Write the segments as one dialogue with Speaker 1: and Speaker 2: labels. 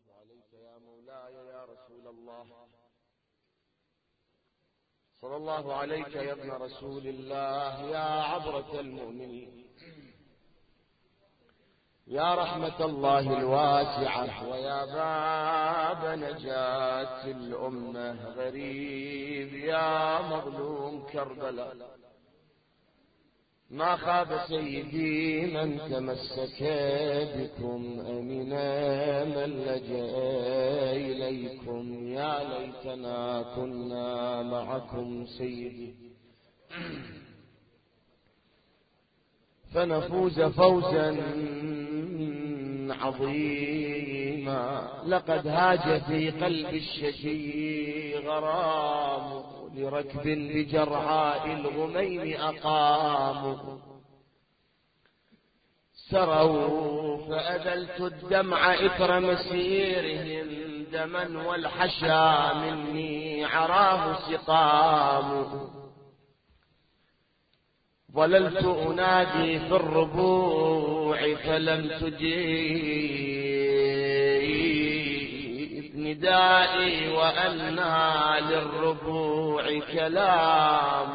Speaker 1: عليك يا مولاي يا رسول الله، صلى الله عليك يا ابن رسول الله، يا عبرة المؤمنين، يا رحمة الله الواسعة، ويا باب نجاة الأمة، غريب يا مظلوم كربلاء. ما خاب سيدي من تمسك بكم، أمنا من لجأ إليكم، يا ليتنا كنا معكم سيدي فنفوز فوزا عظيما. لقد هاج في قلب الشجي غرام، لركب بجرعاء الغميم أقاموا، سروا فأذلت الدمع إثر مسيرهم، دما والحشا مني عراه سقام. ظللت أنادي في الربوع فلم تجيب ندائي، وأنى للربوع كلام.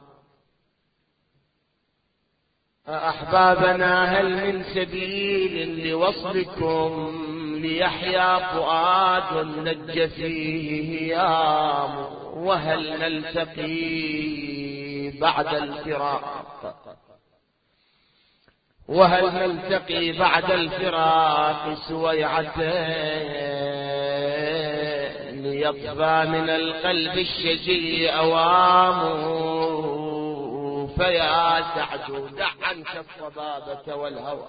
Speaker 1: أحبابنا هل من سبيل لوصلكم، ليحيا فؤاد نج فيه هيام، وهل نلتقي بعد الفراق، وهل نلتقي بعد الفراق سويعة، ليطفى من القلب الشجي أوام. فيا سعد دع عنك الصبابة والهوى،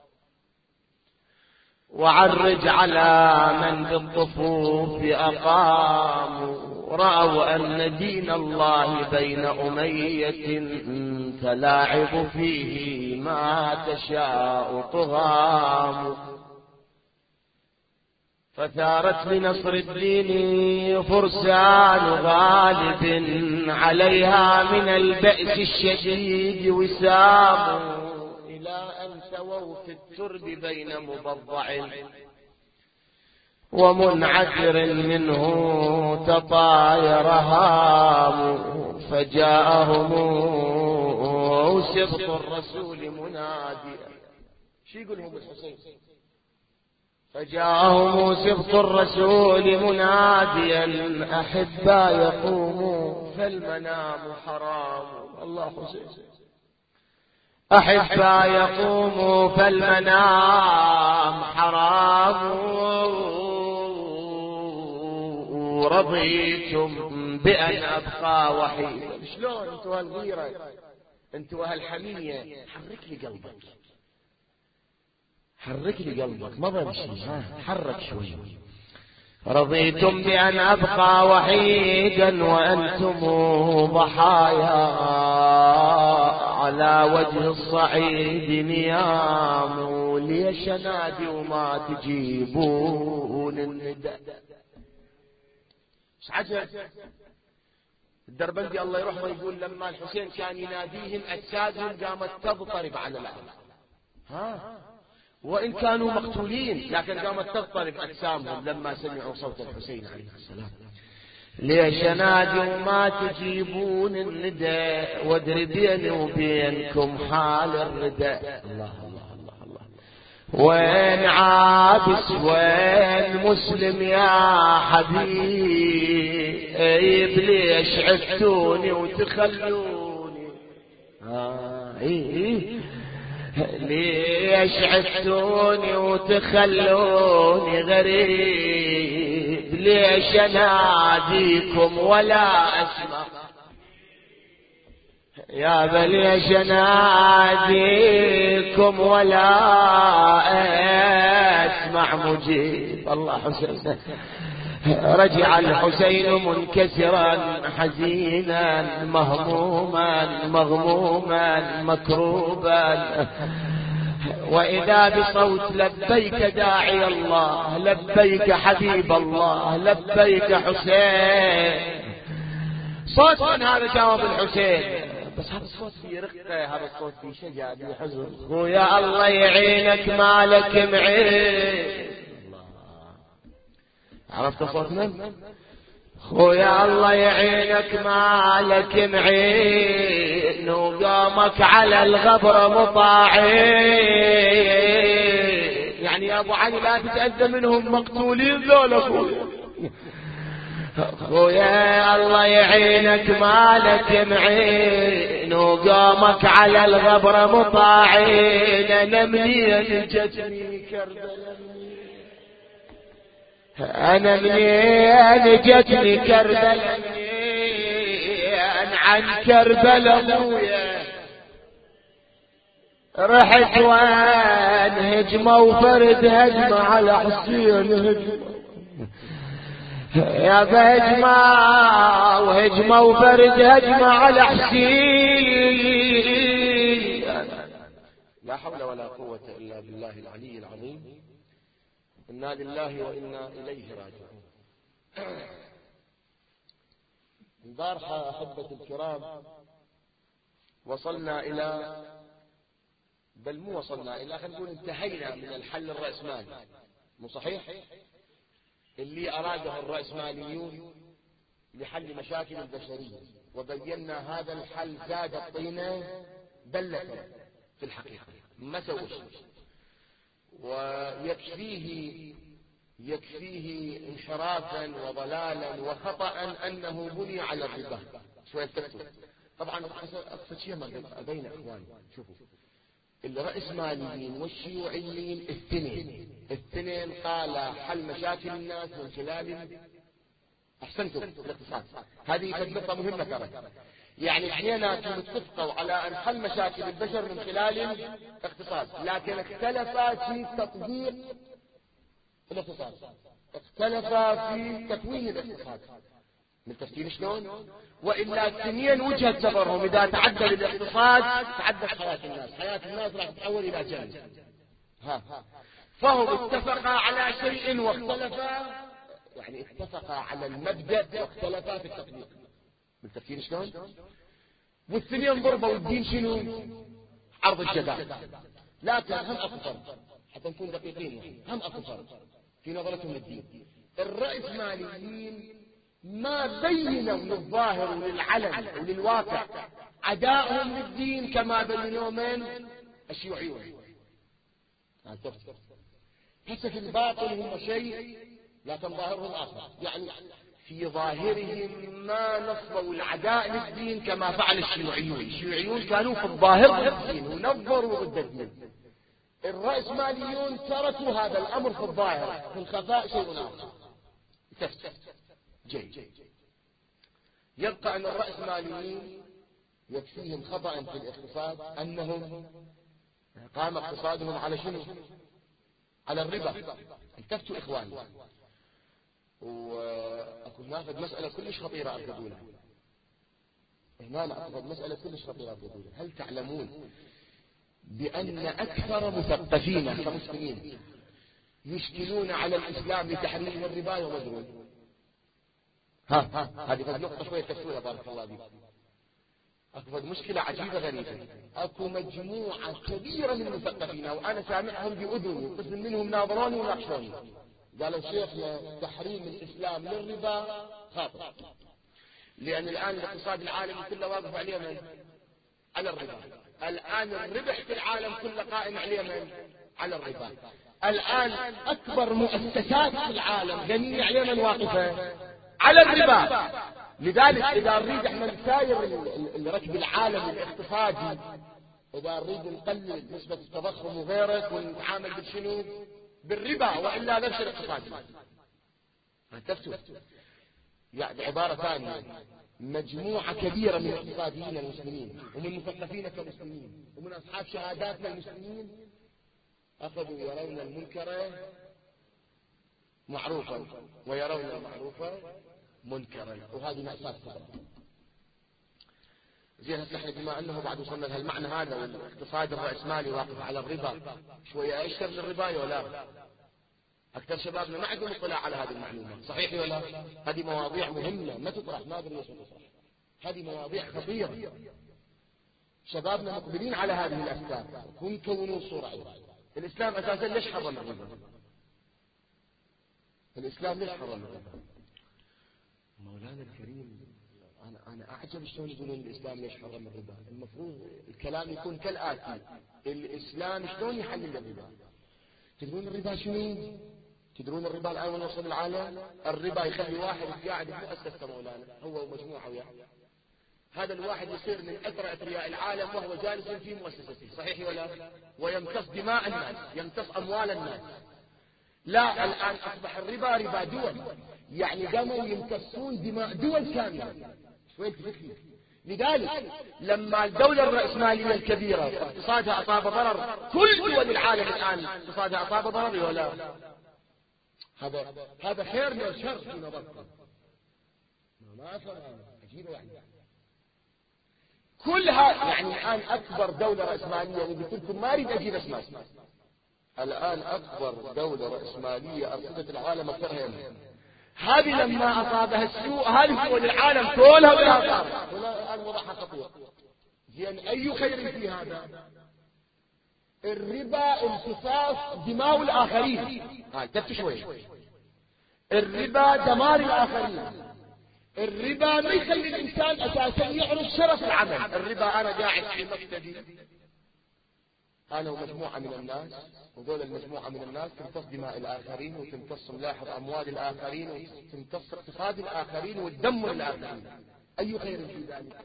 Speaker 1: وعرج على من بالطفوف أقاموا. رأوا أن دين الله بين أمية، تلاعب فيه ما تشاء طغام. فثارت لنصر الدين فرسان غالب، عليها من البأس الشديد وسام، إلى أن سووا في الترب بين مبضع ومنعذر منه تطاير هام. فجاءهم سبط الرسول مناديا، شو يقولهم الحسين؟ فجاءهم سبط الرسول مناديا، أحبا يقوموا فالمنام حرام. الله حسين، أحبا يقوموا فالمنام حرام. رضيتم بأن أبقى وحيدا. شلون انتوا هالغيرة، انتوا هالحمية؟ حرك لي قلبك، حرك لي قلبك، ما بمشي، حرك شوي. رضيتم بأن أبقى وحيدا، وأنتم ضحايا على وجه الصعيد نيام. ليش نادي وما تجيبون النداء؟ عجب. الدربندي الله يرحمه يقول لما الحسين كان يناديهم أجسادهم قامت تضطرب على الأرض، وإن كانوا مقتولين لكن قامت تضطرب أجسامهم لما سمعوا صوت الحسين عليه السلام. ليش نادي وما تجيبون النداء، وادري بيني وبينكم حال الرداء. الله الله الله الله. وين عابس وين مسلم يا حبيب، ليش عفتوني وتخلوني؟ ليش عفتوني وتخلوني غريب؟ ليش اناديكم ولا اسمع؟ يا بل ليش اناديكم ولا اسمع مجيب؟ الله حسين. رجع الحسين منكسرا حزينا مهموما مغموما مكروبا، وإذا بصوت لبيك داعي الله، لبيك حبيب الله، لبيك حسين. صوت من هذا؟ جاوب الحسين، بس هذا الصوت فيه رقة، هذا الصوت فيه شجاعة فيه حزن. ويا الله يعينك مالك معين. عرفت صوتنا؟ خويا الله يعينك مالك معين وقامك على الغبر مطاعين، يعني يا ابو علي لا تتأذى منهم مقتولين ذولا خويا. خويا الله يعينك مالك معين وقامك على الغبر مطاعين. انا منين جتني كربلاء، انا منين جتني كربلاء، منين عن كربلاء ابويا رحت وين هجمة وفرد هجمة على حسين هجمة يا بهجمة وهجمة وفرد هجمة على حسين. لا حول ولا قوة إلا بالله العلي العظيم. إنا لله وإنا إليه راجعون. البارحة أحبة الكرام وصلنا إلى، بل مو وصلنا إلى، خلينا نقول انتهينا من الحل الرأسمالي، مو صحيح؟ اللي أراده الرأسماليون لحل مشاكل البشرية، وبينا هذا الحل زاد الطينة بلة في الحقيقة، ما سوى شيء، ويكفيه انحرافا وضلالا وخطأ أنه بني على الربا. شوية تكتب طبعا أقصد شيء ما بين إخواني. شوفوا الرأسماليين والشيوعيين الاثنين قال حل مشاكل الناس من خلال، أحسنتم، الاقتصاد. هذه نقطة مهمة ترى، يعني اثنيناتهم اتفقوا على أن حل مشاكل البشر من خلال الاقتصاد، لكن اختلفا في تطبيق الاقتصاد، اختلفا في تكوين الاقتصاد. من تفكير شلون؟ وإلا الاثنين وجهة نظرهم إذا تعدل الاقتصاد تعدل حياة الناس راح تتحول إلى جنة. فهم اتفقا على شيء واختلفا، يعني اتفقا على المبدأ واختلفا في التطبيق. من تفكير شلون؟ والاثنين ضربوا الدين شنو؟ عرض الجزاء. لكن هم أكثر، حتى نكون دقيقين، هم أكثر في نظرتهم للدين. الرأسماليين ما بينوا للظاهر وللعلن وللواقع عداءهم للدين كما بينوا من الشيوعيون. هسه في الباطل هم شيء لكن ظاهرهم آخر، يعني في ظاهرهم ما نصبوا العداء للدين كما فعل الشيوعيون. الشيوعيون كانوا في الظاهر ضد الدين ونظروا ضد الدين. الرأسماليون تركوا هذا الأمر في الظاهر، في الخفاء شيء آخر. جيد. يبقى أن الرأسماليين يكفيهم خطأ في الاقتصاد أنهم قام اقتصادهم على شنو؟ على الربا. التفتوا إخواني، وأكون ناخذ مسألة كلش خطيرة أقولها هنا، أخذ مسألة كلش خطيرة أقولها. هل تعلمون بأن أكثر مثقفين كمسلمين يشكلون على الإسلام لتحريم الربا ومدرون؟ هذه قد نقطة شوية تفسيرها بارك الله بكم. أكبر مشكلة عجيبة غريبة، أكو مجموعة كبيرة من المثقفين وأنا سامعهم بأذني، قسم منهم ناظروني وناقشوني، قالوا شيخنا تحريم الإسلام للربا خاطئ، لأن الآن الاقتصاد العالمي كله واقف على اليمن، على الربا. الآن الربح في العالم كله قائم على اليمن، على الربا. الآن أكبر مؤسسات في العالم غنية على اليمن واقفة على الربا. لذلك إذا نريد احنا نساير الركب العالمي الاقتصادي، إذا نريد نقلل نسبة التضخم وغيره ونتعامل بالشنو؟ بالربا، وإلا نفس الاقتصاد. انتبهتوا؟ يعني بعبارة ثانية، مجموعة كبيرة من الاقتصاديين المسلمين ومن مثقفين كمسلمين ومن أصحاب شهاداتنا المسلمين أخذوا يرون المنكر معروفا ويرون المعروف منكرا، وهذه مأساة كبرى. زين هسه احنا بما انه بعد وصلنا لهالمعنى هذا والاقتصاد الرأسمالي واقف على الربا، شويه اشتر للربا ولا؟ اكثر شبابنا ما عندهم اطلاع على هذه المعلومات، صحيح ولا؟ هذه مواضيع مهمه ما تطرح، ما ادري ليش ما تطرح. هذه مواضيع خطيره، شبابنا مقبلين على هذه الافكار ويكونوا صوره. الاسلام اساسا ليش حرم الربا؟ الإسلام ليش حرم الربا؟ مولانا الكريم أنا أعجب شلون يقولون الإسلام ليش حرم الربا. المفروض الكلام يكون كالآتي: الإسلام شلون يحلل الربا؟ تدرون الربا شنو؟ تدرون الربا الآن وين وصل العالم؟ الربا يخلي واحد قاعد بمؤسسة مولانا هو ومجموعة وياه، هذا الواحد يصير من أثرى أثرياء العالم وهو جالس في مؤسسته، صحيح ولا؟ ويمتص دماء الناس، يمتص أموال الناس. لا، الآن أصبح الربا ربا دول، يعني قاموا يمتصون دماء دول كاملة. وين تفكري؟ لذلك لما الدولة الرأسمالية الكبيرة اقتصادها أصاب ضرر، كل دول العالم الآن اقتصادها أصاب ضرر ولا؟ هذا خير من الشر في نظركم؟ ما أفهم، عجيبة يعني. كلها يعني الآن أكبر دولة رأسمالية، قلت لكم ما أريد أجيب أسماء، الآن أكبر دولة رأسمالية أرصدت العالم أكثرها يمين، هذه لما أصابها السوء هذه دول العالم كلها ولا صارت، الآن وضعها خطير. زين أي خير في هذا؟ الربا امتصاص دماء الآخرين، انتبهوا شوي، الربا دمار الآخرين، الربا ما يخلي الإنسان أساسا يعرف شرف العمل. الربا أنا قاعد في مكتبي أنا ومجموعة من الناس، وذول المجموعة من الناس تمتص دماء الآخرين وتمتص ملاحظ أموال الآخرين وتمتص اقتصاد الآخرين وتدمر الآخرين، أي خير في ذلك؟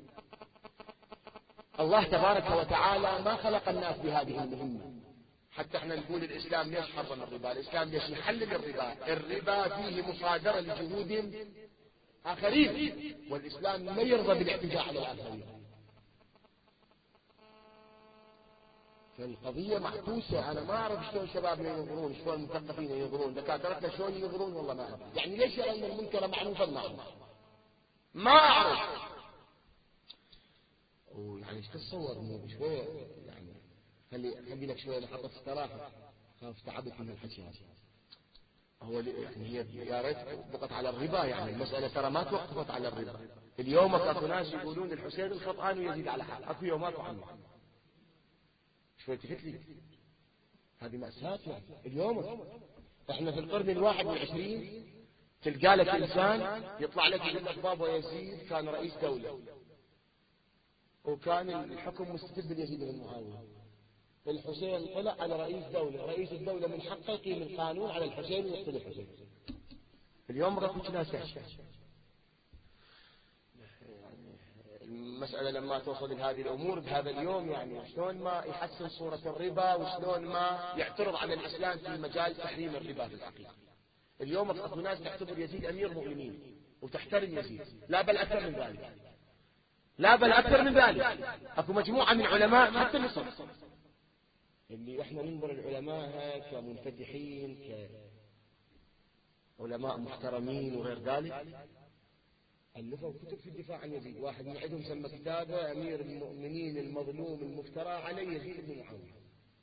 Speaker 1: الله تبارك وتعالى ما خلق الناس بهذه المهمة. حتى احنا نقول الإسلام ليش حرم الربا؟ الإسلام ليش يحلل الربا؟ الربا فيه مصادرة لجهود آخرين، والإسلام ما يرضى بالاعتداء على الآخرين. فالقضية محبوسة. أنا ما أعرف شلون شبابنا ينظرون، شلون المثقفين ينظرون، دكاترتنا شلون ينظرون، والله ما أعرف. يعني ليش أن المنكر معروفا معروف؟ ما أعرف. ويعني ايش تتصور شوية يعني خلي لك شوية لحظة استراحة، خاف تعبت من الحكي هذا. هو يعني هي يا ريت بقت على الربا، يعني المسألة ترى ما توقفت على الربا. اليوم اكو ناس يقولون الحسين الخطآن ويزيد على حال، اكو يومات عنه. شوي تفت لي هذه مأساة يعني. اليوم احنا في القرن 21 تلقى لك انسان يطلع لك يقول لك بابا يزيد كان رئيس دولة وكان الحكم مستتب يزيد بن معاوية. الحسين طلع على رئيس دولة، رئيس الدولة من حقه يقيم القانون على الحسين ويقتل الحسين. اليوم رفض ناس المسألة لما توصل لهذه الأمور بهذا اليوم، يعني شلون ما يحسن صورة الربا وشلون ما يعترض على الإسلام في مجال تحريم الربا في الحقيقة. اليوم أكو ناس تعتبر يزيد أمير مؤمنين وتحترم يزيد، لا بل أكثر من ذلك، لا بل أكثر من ذلك. أكو مجموعة من علماء حتى مصر اللي احنا ننظر العلماء كمنفتحين كعلماء محترمين وغير ذلك، ألفوا كتب في الدفاع عن يزيد. واحد من عندهم سمى كتابه أمير المؤمنين المظلوم المفترى عليه يزيد بن معاوية.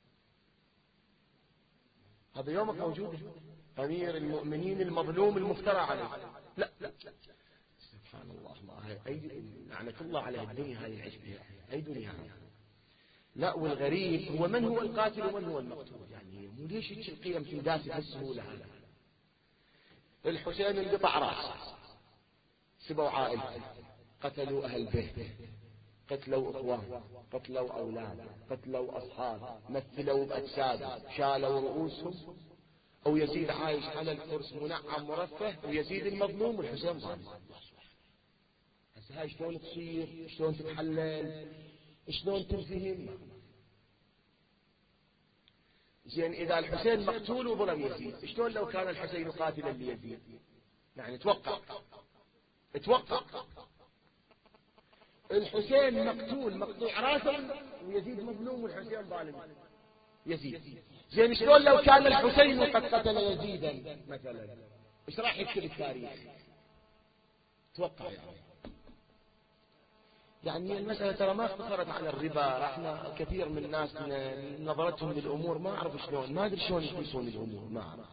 Speaker 1: هذا يومك موجود، أمير المؤمنين المظلوم المفترى عليه. لا سبحان الله، ما هي لعنة الله على الدنيا هذه العيش بها، أي دنيا هذه. لا، والغريب هو من هو القاتل ومن هو المقتول. يعني مو ليش القيم تنداس بهالسهولة هذا؟ الحسين انقطع رأسه، سبوا عائلته، قتلوا أهل بيته، قتلوا إخوان، قتلوا أولاد، قتلوا أصحاب، مثلوا بأجساد، شالوا رؤوسهم، أو يزيد عايش على الكرسي منعم مرفه، ويزيد المظلوم والحسين ظالم. هسه هاي شلون تصير؟ شلون تتحلل؟ شلون تنفهم؟ زين إذا الحسين مقتول وظلم يزيد، شلون لو كان الحسين قاتلا ليزيد؟ يعني توقع الحسين مقتول مقطوع راسا ويزيد مظلوم والحسين ظالم يزيد. زين شلون لو كان الحسين قد قتل يزيدا مثلا؟ ايش راح يكتب التاريخ؟ توقع يعني المسألة ترى ما اقتصرت على الربا. احنا كثير من الناس نظرتهم للأمور ما أعرف شلون، ما أدري شلون يقيسون الأمور، ما أعرف.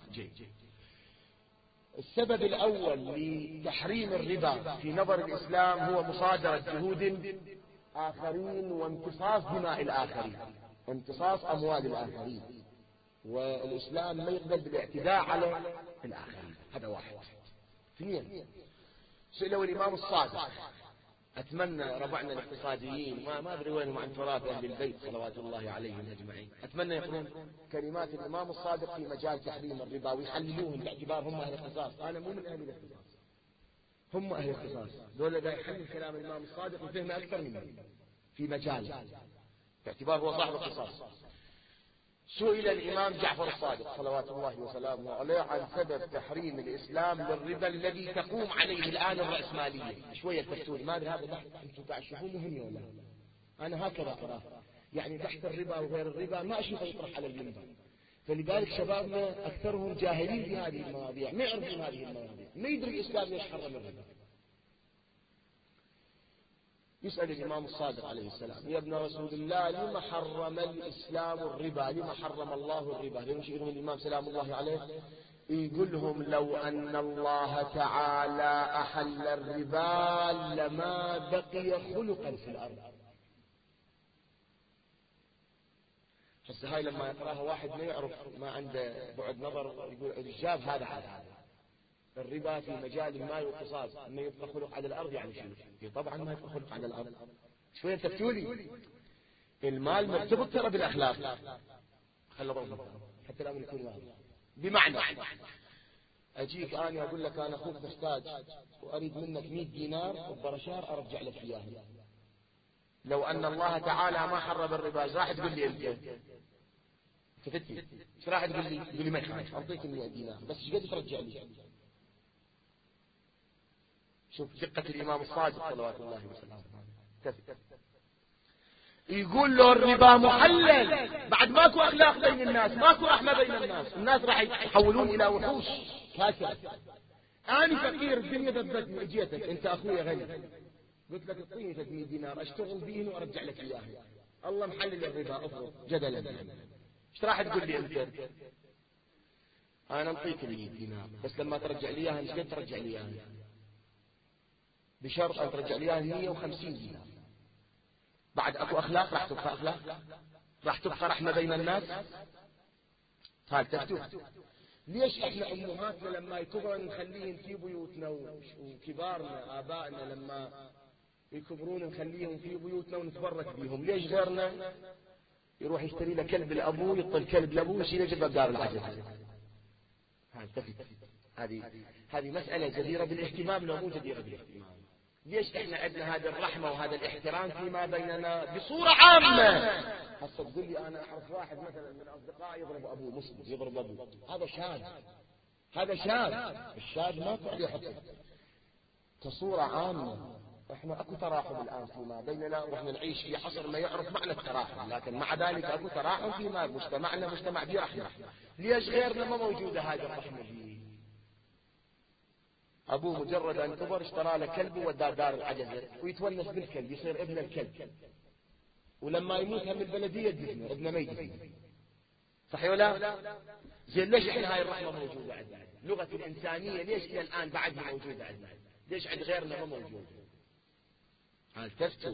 Speaker 1: السبب الأول لتحريم الربا في نظر الإسلام هو مصادرة جهود آخرين وامتصاص دماء الآخرين، امتصاص أموال الآخرين، والإسلام ما يقبل بالاعتداء على الآخرين. هذا واحد. اثنين، سئلوا الإمام الصادق، أتمنى ربعنا الاقتصاديين ما أدري وينهم عن تراث أهل البيت صلوات الله عليهم أجمعين، أتمنى يقرون كلمات الإمام الصادق في مجال تحريم الربا ويحللوهم باعتبار هم أهل الاختصاص. أنا مو من أهل الاختصاص، هم أهل الاختصاص، دول لا يحلل كلام الإمام الصادق وفهمه أكثر مني في مجاله باعتبار هو صاحب اختصاص. سئل الإمام جعفر الصادق صلوات الله وسلامه عليه عن سبب تحريم الإسلام للربا الذي تقوم عليه الآن الرأسمالية. شوية تفتون، ما أدري هذا بحث أنتم تعشفوه مهم ولا لا؟ أنا هكذا قرأت، يعني بحث الربا وغير الربا ما أشوفه يطرح على المنبر، فلذلك شبابنا أكثرهم جاهلين في هذه المواضيع، ما يعرفون هذه المواضيع، ما يدري الإسلام ليش حرم الربا. يسأل الإمام الصادق عليه السلام: يا ابن رسول الله، لما حرم الإسلام الربا؟ لما حرم الله الربا؟ ليش يقولون الإمام سلام الله عليه يقول لهم: لو أن الله تعالى أحل الربا لما بقي خلقا في الأرض. هسه هاي لما يقراها واحد ما يعرف، ما عنده بعد نظر، يقول الجاب هذا على هذا. الربا في مجال المال والاقتصاد انه يبقى خلق على الارض، يعني شنو؟ طبعا ما يبقى خلق على الارض. شويه تفتولي، المال مرتبط ترى بالاخلاق. خلوا بالكم حتى لا نكون واضح. بمعنى اجيك انا اقول لك انا اخوك محتاج واريد منك 100 دينار وبرشار ارجع لك اياه. لو ان الله تعالى ما حرم الربا ايش راح تقول لي انت؟ تفتي ايش راح تقول لي؟ تقول لي ما يخالف اعطيك 100 دينار بس ايش قد ترجع لي؟ شوف دقة الإمام الصادق صلوات الله وسلامه. يقول له الربا محلل، بعد ماكو أخلاق بين الناس، ماكو رحمة بين الناس راح يتحولون إلى وحوش كاسرة. أنا فقير، الدنيا ذبتني، اجيتك أنت أخوي غني، قلت لك اعطيني 300 دينار أشتغل بيهم وأرجع لك إياه. الله محلل الربا، أفرض جدلا، ايش راح تقول لي أنت؟ أنا أعطيك 100 دينار بس لما ترجع لي إياها ايش قد ترجع لي إياها؟ بشرط أن ترجع لي 150 دينار. بعد أكو أخلاق؟ راح تبقى أخلاق؟ راح تبقى رحمة بين الناس؟ هاي تفتوح. ليش إحنا أمهاتنا لما يكبرن نخليهم في بيوتنا، وكبارنا آبائنا لما يكبرون نخليهم في بيوتنا ونتبرك بيهم؟ ليش غيرنا يروح يشتري له كلب لأبوه، يطل كلب لأبوه يشيله يجيبه بدار العجل؟ هاي تفتوح. هذه مسألة جديرة بالاهتمام لو مو جديرة بالاهتمام. ليش احنا عندنا هذه الرحمة وهذا الاحترام فيما بيننا بصورة عامة؟ هسه تقول لي انا اعرف واحد مثلا من اصدقائي يضرب ابوه، مسلم يضرب ابوه، هذا شاذ، هذا شاذ. الشاذ ما عليه حكم. كصورة عامة احنا اكو تراحم الان فيما بيننا، واحنا نعيش في عصر ما يعرف معنى التراحم، لكن مع ذلك اكو تراحم فيما مجتمعنا مجتمع فيه رحمة. ليش غيرنا ما موجودة هذه الرحمة فيه؟ أبوه مجرد أن كبر اشترى له كلب ووداه دار العجزة ويتونس بالكلب، يصير ابن الكلب، ولما يموت هم البلدية تدفنه، ابنه ما يدفنه. صحيح ولا؟ زين ليش احنا هاي الرحمة موجودة عندنا؟ لغة الإنسانية ليش إلى الآن بعدها موجودة عندنا؟ ليش عند غيرنا ما موجودة؟ هل تفتوا؟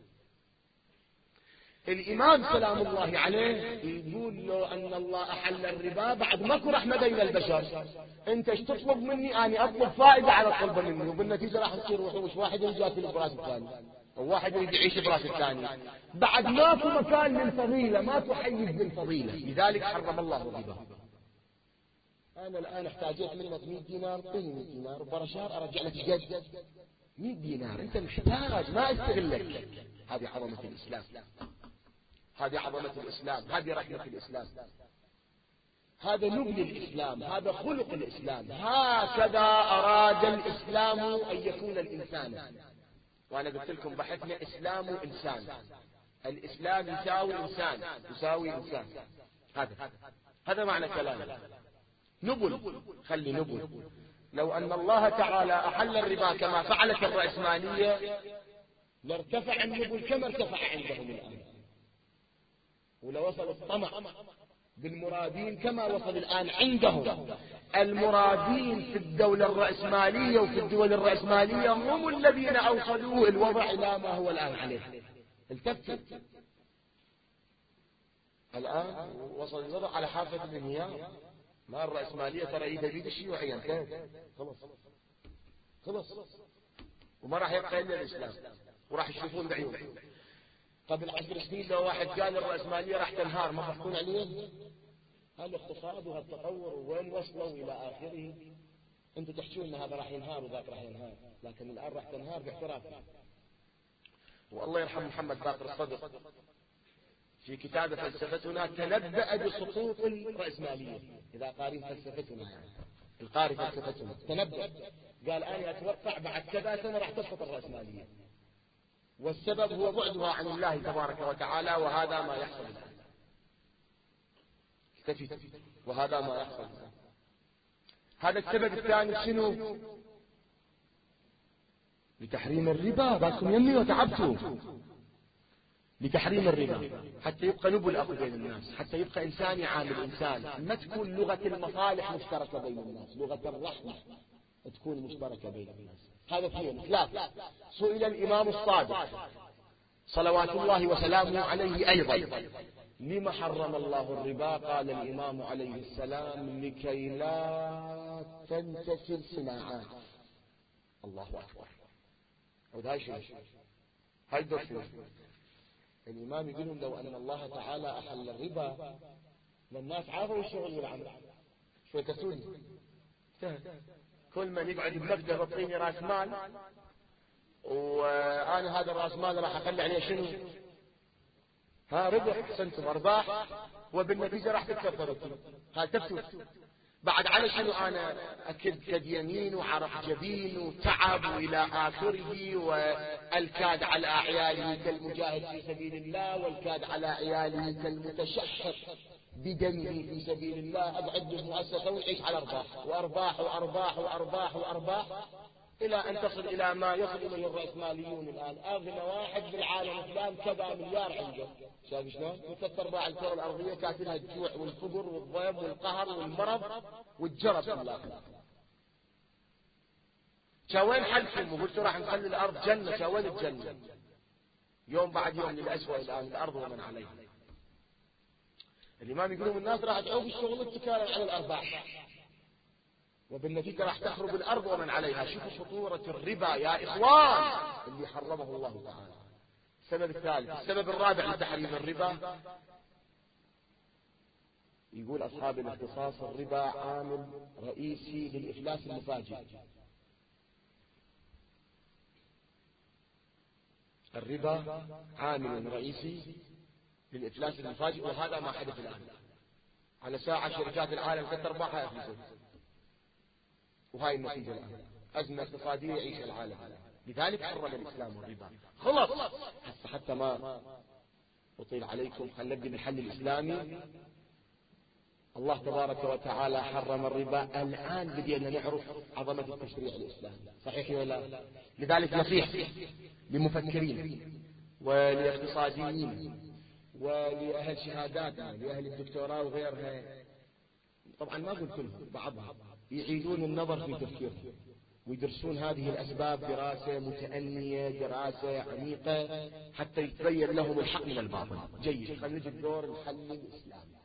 Speaker 1: الإمام سلام الله عليه يقول له أن الله أحل الربا بعد ماكو رحمة بين البشر. أنت ايش تطلب مني؟ أنا أطلب فائدة على الطلب مني، وبالنتيجة راح تصير وحوش، واحد يجاكل براس الثاني وواحد يريد يعيش براس الثاني. بعد ماكو مكان للفضيلة، ماكو حيز للفضيلة، لذلك حرم الله الربا. أنا الآن احتاجت منك 100 دينار، اعطيني 100 دينار وبرشار أرجع لك قد 100 دينار، أنت محتاج ما أستغلك. هذه عظمة الإسلام، هذه عظمة الإسلام، هذه رحمة الإسلام، هذا نبل الإسلام، هذا خلق الإسلام، هكذا أراد الإسلام أن يكون الإنسان. وأنا قلت لكم بحثنا إسلام إنسان، الإسلام يساوي إنسان، يساوي إنسان، هذا معنى كلامه. نبل، خلي نبل. لو أن الله تعالى أحل الربا كما فعلت الرأسمالية لارتفع النبل كما ارتفع عندهم الآن، ولو وصل الطمع بالمرادين كما وصل الآن عندهم. المرادين في الدولة الرأسمالية وفي الدول الرأسمالية هم الذين أوصلوا الوضع إلى ما هو الآن عليه. التفتوا الآن وصل الوضع على حافة الانهيار. ما الرأسمالية ترى ايدها بيد الشيوعية انتهت خلص وما راح يبقى الا الاسلام، وراح يشوفون بعيونهم. قبل 10 سنين لو واحد قال الرأسمالية راح تنهار ما تحكون عليه؟ هالاقتصاد وهالتطور وين وصلوا الى اخره. انتم تحكون ان هذا راح ينهار وذاك راح ينهار، لكن الان راح تنهار باعترافنا. والله يرحم محمد باقر الصدر في كتاب فلسفتنا تنبأ بسقوط الرأسمالية. إذا قارئ فلسفتنا يعني القارئ فلسفتنا تنبأ، قال أنا أتوقع بعد كذا سنة راح تسقط الرأسمالية، والسبب هو بعدها عن الله تبارك وتعالى، وهذا ما يحصل الآن. التفت، وهذا ما يحصل الآن. هذا السبب الثاني شنو؟ لتحريم الربا. بالكم يمي وتعبتوا لتحريم الربا حتى يبقى نبل أخو بين الناس، حتى يبقى إنسان يعامل إنسان، ما تكون لغة المصالح مشتركة بين الناس، لغة الرحمة تكون مشتركة بين الناس. هذا اثنين. ثلاثة، سئل الإمام الصادق صلوات الله وسلامه عليه أيضا لما حرم الله الربا؟ قال الإمام عليه السلام لكي لا تنتشر صناعات. الله أكبر. وهذا شيء هاي الدرس. الإمام يقول لهم لو أن الله تعالى أحل الربا للناس عافوا الشغل والعمل. شو تسوني كل من يقعد بمكتب يعطيني راس مال، وأنا هذا الراس مال راح أخلي عليه شنو؟ ربح، أحسنتم، أرباح، وبالنتيجة راح تكثر. هاي تفسد. بعد على شنو أنا أكد يمين وعرق جبين وتعب وإلى آخره، والكاد على عيالي كالمجاهد في سبيل الله، والكاد على عيالي كالمتشحر بدمه في سبيل الله. أقعد بالمؤسسة ويعيش على أرباح وأرباح وأرباح وأرباح وأرباح، إلى أن تصل إلى ما يصل إليه الرأسماليون الآن. أغنى واحد بالعالم الإسلام كذا مليار عنده. شايف شلون؟ وثلاث أرباع الكرة الأرضية كاتلها الجوع والفقر والضيم والقهر والمرض والجرب في الآخر. شاوين حلكم وقلتوا راح نخلي الأرض جنة، شاوين الجنة؟ يوم بعد يوم للأسوأ الآن الأرض ومن عليها. الإمام يقولون الناس راح تعوق الشغل اتكالا على الأرباح، وبالنتيجة راح تخرب الأرض ومن عليها. شوفوا خطورة الربا يا إخوان اللي حرمه الله تعالى. السبب الثالث. السبب الرابع لتحريم الربا، يقول أصحاب الاختصاص الربا عامل رئيسي للإفلاس المفاجئ. الربا عامل رئيسي للإفلاس المفاجئ، وهذا ما حدث الآن. على ساعة شركات العالم كثر أرباحها يفلسون، وهاي النتيجة الآن أزمة اقتصادية يعيش العالم. لذلك حرم الإسلام الربا. خلص حتى ما أطيل عليكم، خلينا نبدأ بالحل الإسلامي. الله تبارك وتعالى حرم الربا، الآن بدينا نعرف عظمة التشريع الإسلامي، صحيح ولا؟ لذلك نصيح للمفكرين وللاقتصاديين ولأهل شهاداتنا، لأهل الدكتوراه وغيرها، طبعا ما أقول كلهم، بعضهم، يعيدون النظر في تفكيرهم ويدرسون هذه الأسباب دراسة متأنية، دراسة عميقة، حتى يتبين لهم الحق من الباطل. جيد، خلينا نجي دور الحل الإسلامي.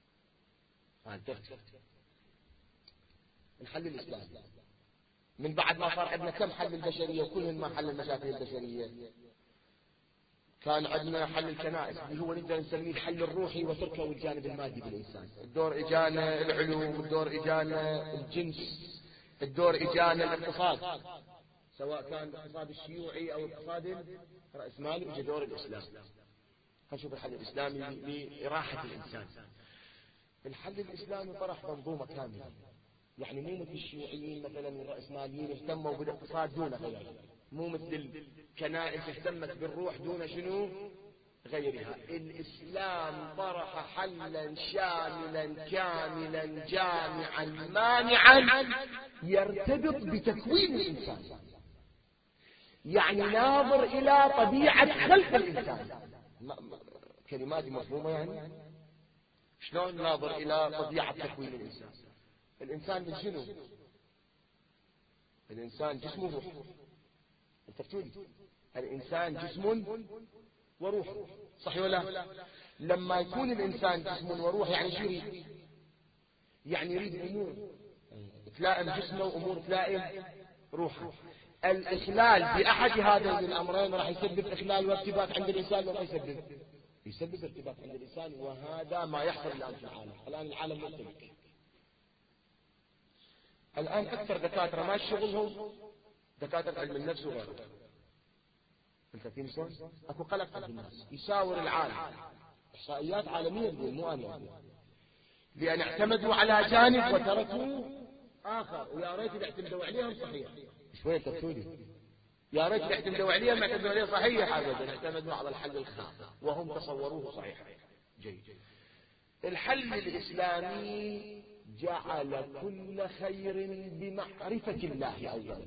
Speaker 1: الحل الإسلامي من بعد ما صار عندنا كم حل البشرية، وكلهم ما حل المشاكل البشرية. كان عندنا حل الكنائس اللي هو نقدر نسميه الحل الروحي، وتركه الجانب المادي بالإنسان. الدور إجانا العلوم، الدور إجانا الجنس، الدور إجانا الاقتصاد، سواء كان الاقتصاد الشيوعي أو الاقتصاد الرأسمالي، وجه دور الإسلام. نشوف الحل الإسلامي لإراحة الإنسان. الحل الإسلامي طرح منظومة كاملة، يعني مو مثل الشيوعيين مثلا الرأسماليين اهتموا بالاقتصاد دون غيره، مو مثل الكنائس اهتمت بالروح دون شنو غيرها. الإسلام طرح حلا شاملا كاملا جامعا مانعا يرتبط بتكوين الإنسان، يعني ناظر إلى طبيعة خلق الإنسان. كلمات مفهومة يعني؟ شلون ناظر إلى طبيعة تكوين الإنسان؟ الإنسان من شنو؟ الإنسان جسم وروح. انتبتوني، الإنسان جسم وروح، صحيح ولا؟ لما يكون الإنسان جسم وروح يعني شو؟ يعني يريد أمور تلائم جسمه وأمور تلائم روحه. الإخلال بأحد هذين الأمرين راح يسبب إخلال وارتباك عند الإنسان، وما يسبب ارتباك عند الإنسان، وهذا ما يحصل الآن في العالم. الآن العالم مرتبك. الآن أكثر دكاترة ما شغلهم دكاترة علم النفس وغيره. انت في مصر اكو قلق عند الناس يساور العالم، احصائيات عالميه تقول مو انا، لان اعتمدوا على جانب وتركوا اخر، ويا ريت اللي اعتمدوا عليهم صحيح. شويه تفسيري، يا ريت اللي اعتمدوا عليهم اعتمدوا عليه صحيح، ابدا اعتمدوا على الحل الخاطئ وهم تصوروه صحيح. جيد. الحل الاسلامي جعل كل خير بمعرفه الله اولا.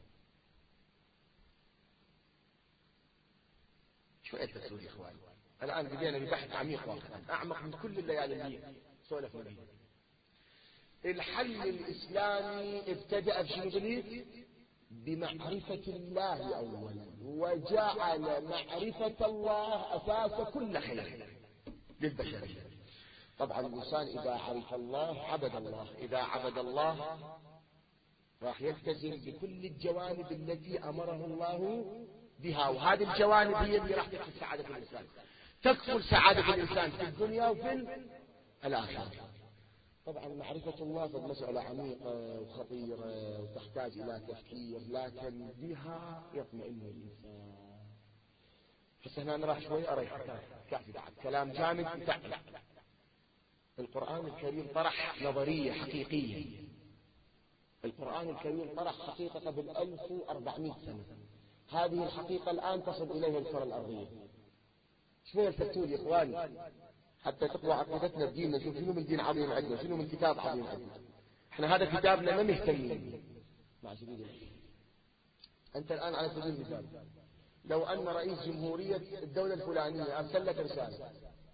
Speaker 1: شوية تسويق يا إخواني. الآن بدينا ببحث عميق واقعا أعمق من كل الليالي اللي سولفنا بها. الحل الإسلامي ابتدأ بشنو قلت؟ بمعرفة الله أولا، وجعل معرفة الله أساس كل خير للبشرية. طبعا الإنسان إذا عرف الله عبد الله، إذا عبد الله راح يلتزم بكل الجوانب التي أمره الله بها، وهذه الجوانب هي اللي راح تكفل سعادة الإنسان، تكفل سعادة الإنسان في الدنيا وفي الآخرة. طبعا معرفة الله قد مسألة عميقة وخطيرة وتحتاج إلى تفكير، لكن بها يطمئن الإنسان. بس هنا راح شوي أريح كافي بعد كلام جامد متعب. القرآن الكريم طرح نظرية حقيقية. القرآن الكريم طرح حقيقة قبل 1400 سنة. هذه الحقيقة الآن تصل إليها الكرة الأرضية. شوية الفتول يا إخواني حتى تقوى عقيدتنا بديننا. نشوف شنو من دين عظيم عندنا، شنو من كتاب عظيم عندنا. احنا هذا كتابنا ما مهتمين مع سبيل الله. أنت الآن على سبيل المثال لو أن رئيس جمهورية الدولة الفلانية أرسل لك رسالة،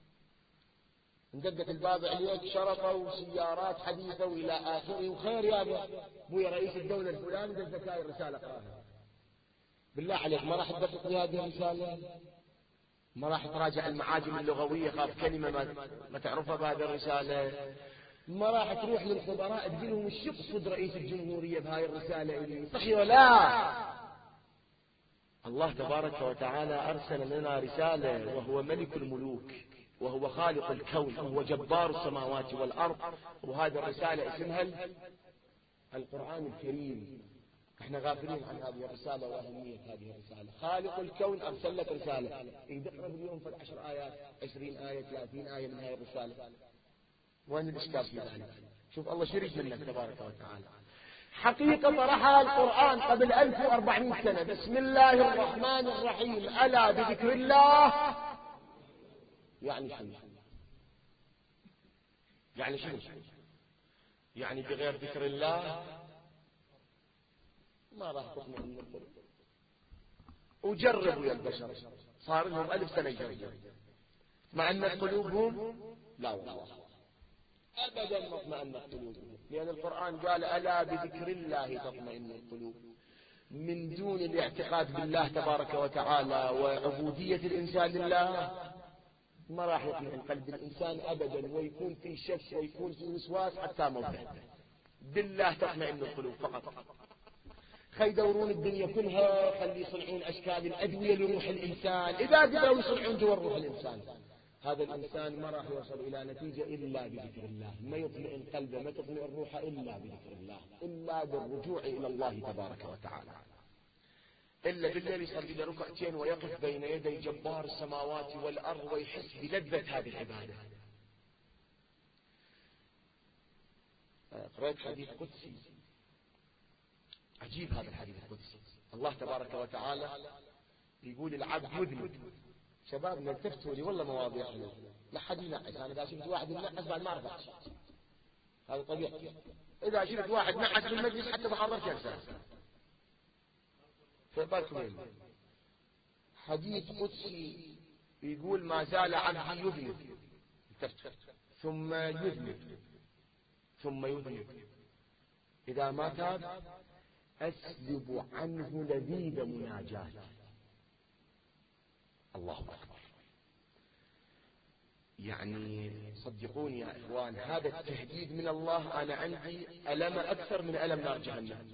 Speaker 1: اندقت الباب عليك شرطة وسيارات حديثة وإلى آخره وخير يا أبويا رئيس الدولة الفلاني دزك هاي الرسالة قراها، بالله عليك ما راح تدقق بهذه الرسالة؟ ما راح تراجع المعاجم اللغوية خاف كلمة ما تعرفها بهذه الرسالة؟ ما راح تروح للخبراء تقول لهم ايش يقصد رئيس الجمهورية بهاي الرسالة إلي؟ صحيح ولا؟ الله تبارك وتعالى أرسل لنا رسالة، وهو ملك الملوك وهو خالق الكون وهو جبار السماوات والأرض، وهذه الرسالة اسمها القرآن الكريم. احنا غافلين عن هذه الرسالة وأهمية هذه الرسالة. خالق الكون أرسل لك رسالة، يقرأ اليوم في 10 آيات 20 آية 30 آية من هذه الرسالة. وين الإشكال في ذلك؟ شوف الله شريك منك تبارك وتعالى. حقيقة طرحها القرآن قبل 1400 سنة. بسم الله الرحمن الرحيم، ألا بذكر الله يعني شنو؟ يعني شنو؟ يعني بغير ذكر الله ما راح تطمئن القلوب. وجربوا يا البشر، صار لهم 1000 سنة يجربوا، مع أن قلوبهم لا والله أبدا ما اطمأنت قلوبهم، لأن القرآن قال ألا بذكر الله تطمئن القلوب. من دون الاعتقاد بالله تبارك وتعالى وعبودية الإنسان لله ما راح يطمئن قلب الإنسان أبدا، ويكون في شك ويكون في وسواس حتى موته. بالله تطمئن القلوب فقط. خي يدورون الدنيا كلها، خلي يصنعون أشكال الأدوية لروح الإنسان، إذا قدروا يصنعون جوا روح الإنسان هذا الإنسان ما راح يوصل إلى نتيجة إلا بذكر الله. ما يطمئن قلبه ما تطمئن روحه إلا بذكر الله، إلا بالرجوع إلى الله تبارك وتعالى. إلا بالليل يصلي له ركعتين ويقف بين يدي جبار السماوات والأرض ويحس بلذة هذه العبادة. قرأت حديث قدسي عجيب، هذا الحديث القدسي الله تبارك وتعالى يقول العبد يذنب. شبابنا التفتوا لي والله مواضيع حلوه، لا حد ينعس. انا اذا شفت واحد ينعس بعد ما اعرف هذا طبيعي. اذا شفت واحد نعس في المجلس حتى بحضر جلسه فبالكم. حديث قدسي يقول ما زال عبدي يذنب ثم يذنب ثم يذنب، اذا ما تاب أسلب عنه لذيذ مناجاة. الله أكبر. يعني صدقوني يا إخوان، هذا التهديد من الله أنا عندي ألم أكثر من ألم نار جهنم.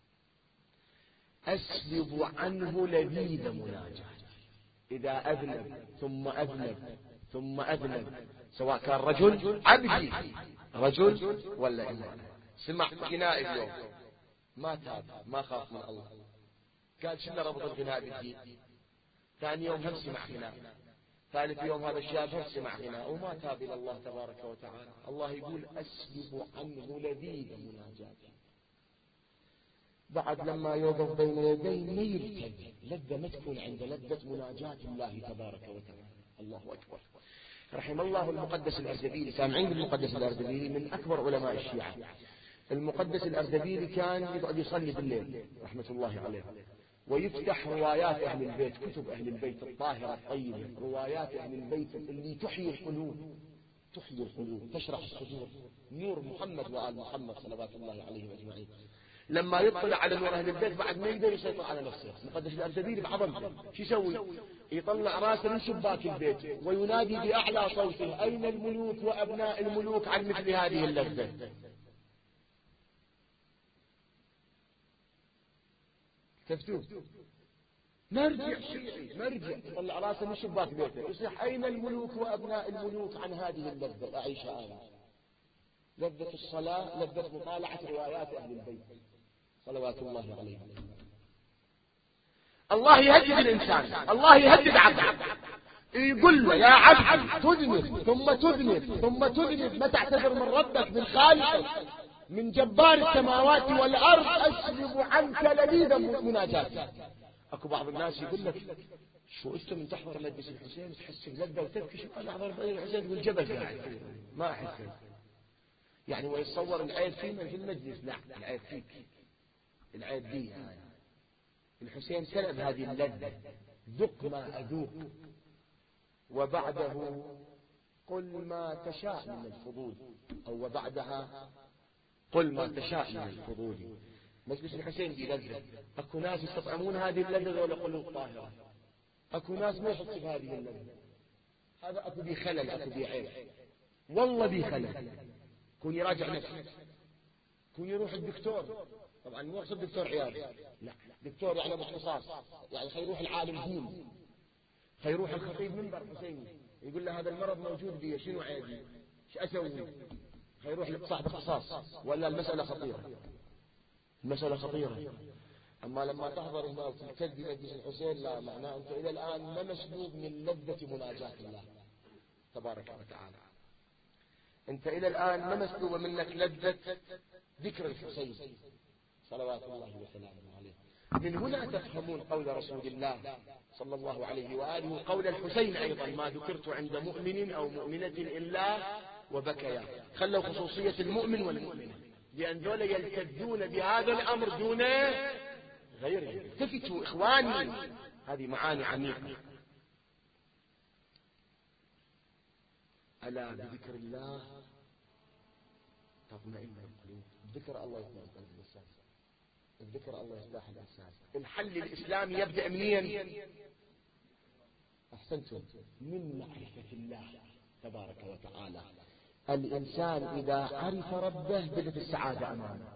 Speaker 1: أسلب عنه لذيذ مناجاة إذا أذنب ثم أذنب ثم أذنب، سواء كان رجل عبدي رجل ولا امرأة، سمع غناء اليوم ما تاب ما خاف من الله، قال شنو ربط الغناء بالدين؟ ثاني يوم هم سمع غناء، ثالث يوم هذا الشاب هم سمع غناء وما تاب إلى الله تبارك وتعالى. الله يقول أسلب عنه لذيذ مناجاة. بعد لما يوقف بين يديه ما يرتد، لذة ما تكون عنده لذة مناجاة الله تبارك وتعالى. الله أكبر. رحم الله المقدس الأردبيلي، سامعين بالمقدس الأردبيلي من أكبر علماء الشيعة. المقدس الأردبيلي كان يقعد يصلي بالليل رحمة الله عليه، ويفتح روايات أهل البيت، كتب أهل البيت الطاهرة الطيبة، روايات أهل البيت اللي تحيي القلوب، تحيي القلوب، تشرح الصدور، نور محمد وآل محمد صلوات الله عليهم أجمعين. لما يطلع على نور أهل البيت بعد ما يقدر يسيطر على نفسه. المقدس الأردبيلي بعظمته شو يسوي؟ يطلع راسه من شباك البيت وينادي بأعلى صوته: أين الملوك وأبناء الملوك عن مثل هذه اللذة؟ تفتوه مرجع شيعي، مرجع يطلع راسه من شباك بيته يصيح: أين الملوك وأبناء الملوك عن هذه اللذة؟ أعيشها أنا. لذة الصلاة، لذة مطالعة روايات أهل البيت صلوات الله عليهم. الله يهدد الإنسان، الله يهدد عبده، يقول له: يا عبدي تذنب ثم تذنب ثم تذنب، ما تعتذر من ربك، من خالقك، من جبار السماوات والأرض، أسلب عنك لذيذ مناجاة. أكو بعض الناس يقول لك: شو أنت من تحضر مجلس الحسين تحس بلذة وتبكي؟ شو أنا أحضر مجلس الحسين تقول جبل قاعد ما أحس، يعني ويتصور العيب فينا في المجلس. لا، العيب فيك، العيب بي. الحسين سلب هذه اللذة: ذق ما أذوق وبعده قل ما تشاء من الفضول، أو وبعدها قل ما تشاء من الفضول. مجلس الحسين دي لذة. أكو ناس يستطعمون هذه اللذة ولا قلوب طاهرة، أكو ناس ما يحس بهذه اللذة. هذا أكو بي خلل، أكو بي عيب، والله بي خلل. كون يراجع نفسه، كون يروح الدكتور. طبعا مو يقصد دكتور عياض، لا، دكتور يعني باختصاص، يعني خيروح العالم دين، خيروح الخطيب منبر حسيني يقول له: هذا المرض موجود بي، شنو عيبي؟ شو أسوي؟ خيروح صاحب اختصاص. ولا المسألة خطيرة، المسألة خطيرة. أما لما تحضر هنا وتلتدي مجلس الحسين، لا، معناه أنت إلى الآن ما مسلوب من لذة مناجاة الله تبارك وتعالى. أنت إلى الآن ما مسلوبة منك لذة ذكر الحسين صلوات الله وسلامه عليه. من هنا تفهمون قول رسول الله صلى الله عليه وآله، قول الحسين أيضا: ما ذكرت عند مؤمن أو مؤمنة إلا وبكيا. خلوا خصوصية المؤمن والمؤمنة، لأن ذولا يلتذون بهذا الأمر دون غيره. التفتوا إخواني، هذه معاني عميقة. ألا بذكر الله تطمئن القلوب. ذكر الله يطمئن قلب الإنسان، الذكر الله يصلح الإنسان. الحل الإسلامي يبدأ منين؟ أحسنتم، من معرفة الله تبارك وتعالى. الإنسان إذا عرف ربه بدت السعادة أمامه،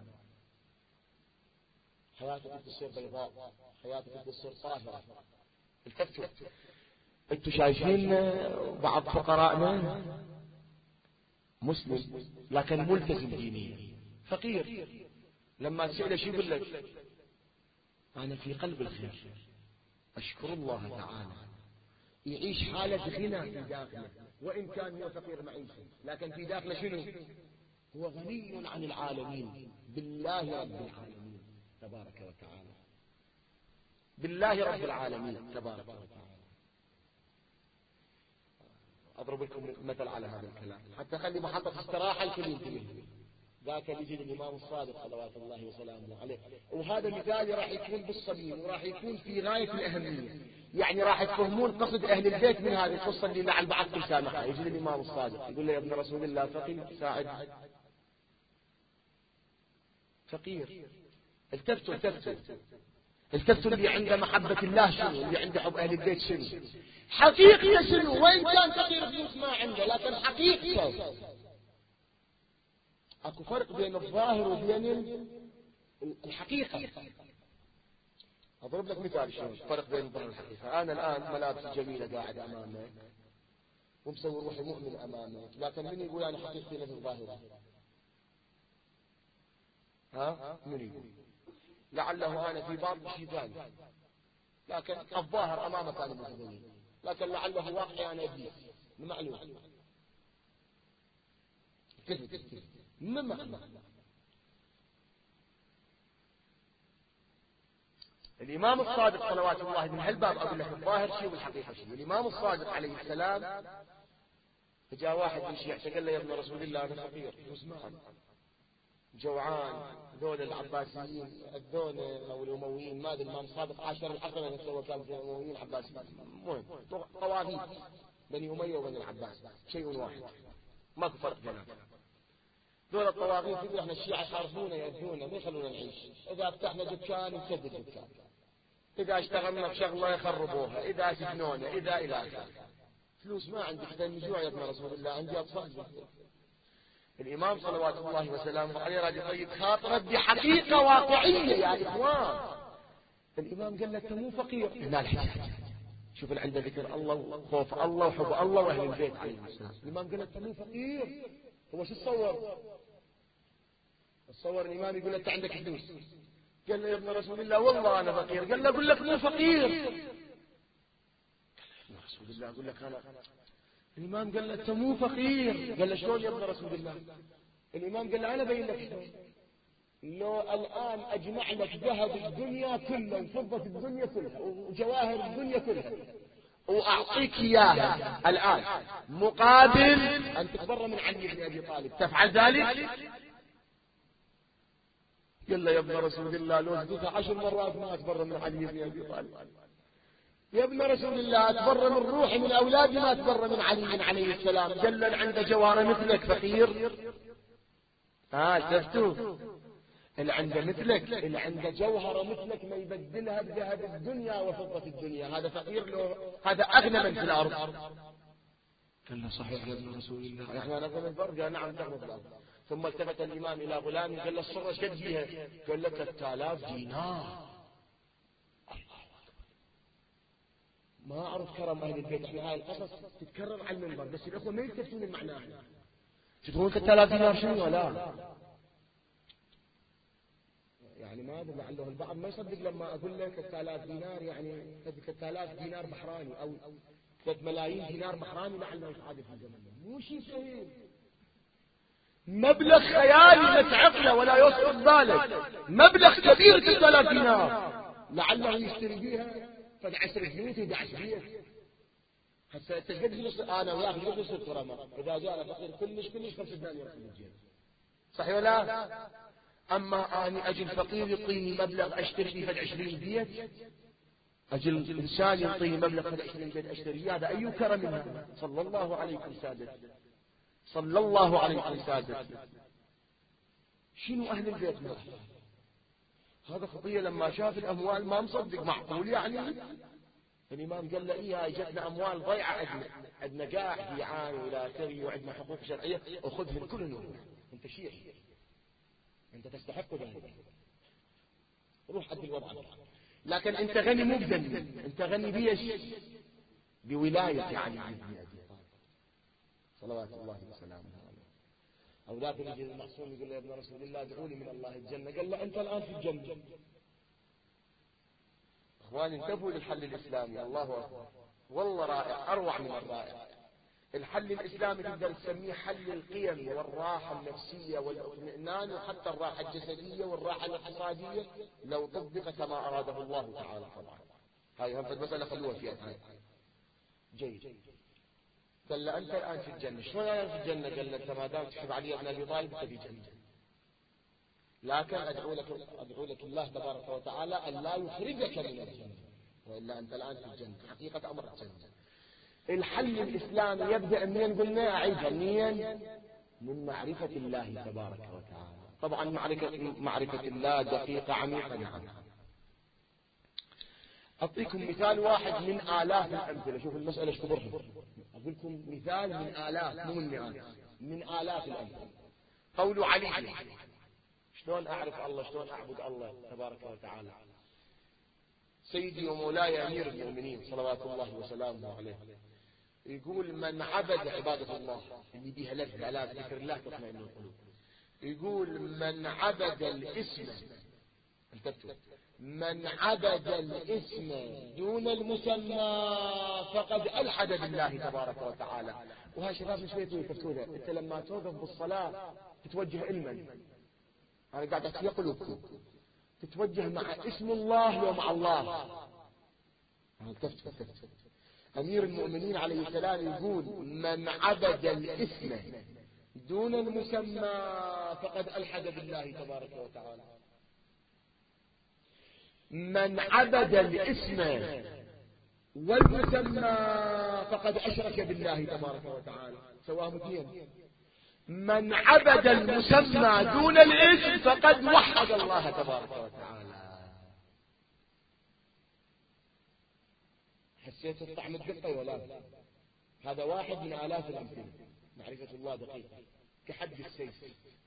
Speaker 1: حياته تصير بيضاء، حياته تصير طاهرة. التفتوا، انتوا شايفين بعض فقراءنا مسلم لكن ملتزم دينيا، فقير، لما تسأله شو يقول لك؟ أنا في قلب الخير، أشكر الله تعالى. يعيش حالة غنى في داخله، وإن كان هو فقير معيشة، لكن في داخله شنو؟ هو غني عن العالمين، بالله رب العالمين تبارك وتعالى، بالله رب العالمين تبارك وتعالى. أضرب لكم مثل على هذا الكلام حتى خلي محطة استراحة الكل ينتبه. ذاك يجي الإمام الصادق صلوات الله وسلامه عليه، وهذا مثال راح يكون بالصميم وراح يكون في غاية الأهمية، يعني راح تفهمون قصد أهل البيت من هذه القصة اللي لعل بعضكم سامعها. يجي الإمام الصادق يقول له: يا ابن رسول الله فقير ساعد، فقير. التفتوا، التفتوا اللي عنده محبة الله شنو، اللي عنده حب أهل البيت شنو، حقيقته شنو. وين كان فقير فلوس ما عنده، لكن حقيقته. اكو فرق بين الظاهر وبين الحقيقة. اضرب لك مثال شنو فرق بين الظاهر والحقيقة. انا الان ملابسي جميلة قاعد امامك ومسوي روحي مؤمن امامك، لكن من يقول انا حقيقتي مثل ظاهري؟ ها من يقول؟ لعله انا في باطن شيء ثاني، لكن الظاهر امامك انا متدين، لكن لعله واقعي انا ابليس. معلوم كذب من معنى. الإمام الصادق صلوات الله من هالباب أقول لك الظاهر شيء والحقيقة شيء. الإمام الصادق عليه السلام فجاء واحد من الشيعة قال له يا ابن رسول الله أنا فقير جوعان، ذول العباسيين الذول أو الأمويين ما أدري. الإمام الصادق عاشر العقبة نفسه وكان في الأمويين العباسيين، المهم طواغيت بني أمية وبني العباس شيء واحد ماكو فرق بينهم. دول الطواغيت يقول احنا الشيعة يحاربونا يأذونا ما يخلونا نعيش، إذا فتحنا دكان نسد الدكان، إذا اشتغلنا بشغلة يخربوها، إذا سجنونا، إذا إلى آخره. فلوس ما عندي حتى النجوع يا ابن رسول الله، عندي أطفال. الإمام صلوات الله وسلامه عليه راجل طيب خاطره بحقيقة واقعية يا إخوان. الإمام قال لك مو فقير، لا الحجاج شوف اللي عنده ذكر الله وخوف الله وحب الله وأهل البيت عليه السلام. الإمام قال لك مو فقير. هو شو تصور؟ تصور الإمام يقول لك عندك فلوس، قال له يا ابن رسول الله والله أنا فقير، قال له أقول لك مو فقير. يا رسول الله أقول لك أنا. الإمام قال له أنت مو فقير، قال له شلون يا ابن رسول الله؟ الإمام قال له أنا بين لك شلون. لو الآن أجمع لك ذهب الدنيا كله وفضة الدنيا كلها وجواهر الدنيا كلها وأعطيك إياها الآن مقابل أن تتبرى من علي بن أبي طالب، تفعل ذلك؟ قال له يا ابن رسول الله لو زدتها 10 مرات ما أتبرى من علي بن أبي طالب. يا ابن رسول الله أتبرى من روحي من أولادي ما أتبرى من علي عليه السلام. قال له عنده جوهر مثلك فقير. شفتوا اللي عنده مثلك، اللي عنده جوهرة مثلك ما يبدلها بذهب الدنيا وفضة الدنيا، هذا فقير له، هذا أغنى من في الأرض. قال له صحيح يا ابن رسول الله احنا نغنى البر. قال نعم تغنى الأرض. ثم التفت الإمام إلى غلامه قال له الصرة شد فيها؟ قال له 3000 دينار. ما أعرف كرم أهل البيت، احنا هاي القصص تتكرر على المنبر بس الأخوة ما يلتفتون المعنى. تقولون 3000 دينار شنو؟ لا يعني ما أدري لعله البعض ما يصدق لما أقول لك 3000 دينار يعني 3000 دينار بحراني أو 3 ملايين دينار بحراني، لعله يحادث هذا مو شيء سهل، مبلغ خيالي ما تعقله ولا يوصل بالك، مبلغ كبير 3000 دينار لعله يشتري بيها فد 10 بيوت 11 بيت. هسه تقدر انا وياك نقدر نصير كرماء اذا جاء فقير كلش 5 دنانير في الجيب، صحيح ولا؟ اما اني اجل فقير يعطيني مبلغ اشتري فيه فد 20 بيت، اجل انسان يعطيني مبلغ فد 20 بيت اشتري، هذا اي كرم هذا؟ صلى الله عليكم سادتي، صلى الله عليكم سادتي. شنو اهل البيت ما هذا خطية؟ لما شاف الاموال ما مصدق، معقول يعني؟ الامام قال له ايه اجتنا اموال ضيعة، عندنا قاع جيعان والى اخره وعندنا حقوق شرعية، وخذهم كلهم. انت شيعي انت تستحق ذلك، روح عدل وضعك. لكن انت غني مو بذنب، انت غني بيش؟ بولاية يعني صلوات الله وسلامه عليه. او ذاك يجي المعصوم يقول له يا ابن رسول الله ادعوا لي من الله الجنة، قال له انت الان في الجنة. اخواني انتبهوا للحل الاسلامي، الله اكبر والله رائع، اروع من الرائع. الحل الاسلامي تقدر تسميه حل القيم والراحة النفسية والاطمئنان وحتى الراحة الجسدية والراحة الاقتصادية لو طبق كما اراده الله تعالى. طبعا هاي هم المسألة خلوها فيها جيد. قال له انت الان في الجنة. شلون انا في الجنة؟ قال له انت ما دام تحب علي بن ابي طالب انت في الجنة، لكن ادعو لك الله تبارك وتعالى ان لا يخرجك من الجنة، والا انت الان في الجنة. حقيقة امر الجنة. الحل الاسلامي يبدا منين؟ قلنا اعيدها منين؟ من معرفة الله تبارك وتعالى. طبعا معرفة الله دقيقة عميقة، نعم، أعطيكم مثال واحد من آلاف الأمثلة. شوف المسألة ايش كبرها. أقول لكم مثال من آلاف مو من مئات، من آلاف الأمثلة. قول علي: شلون أعرف الله، شلون أعبد الله تبارك وتعالى. سيدي ومولاي أمير المؤمنين صلوات الله وسلامه عليه يقول: من عبد عبادة الله اللي بيها لذة، لا ذكر الله تطمئن القلوب. يقول: من عبد الاسم، انتبهوا، من عبد الاسم دون المسمى فقد ألحد بالله تبارك وتعالى. وهاي شباب مش يفكرونها. انت لما توقف بالصلاة تتوجه لمن؟ انا قاعد احكي قلوبكم، تتوجه مع اسم الله لو مع الله. التفتوا. أمير المؤمنين عليه السلام يقول: من عبد الاسم دون المسمى فقد ألحد بالله تبارك وتعالى. من عبد الاسم والمسمى فقد أشرك بالله تبارك وتعالى. سواهم اثنين. من عبد المسمى دون الاسم فقد وحد الله تبارك وتعالى. حسيت الطعم الدقة ولا؟ هذا واحد من آلاف الأمثلة. معرفة الله دقيقة كحد السيف.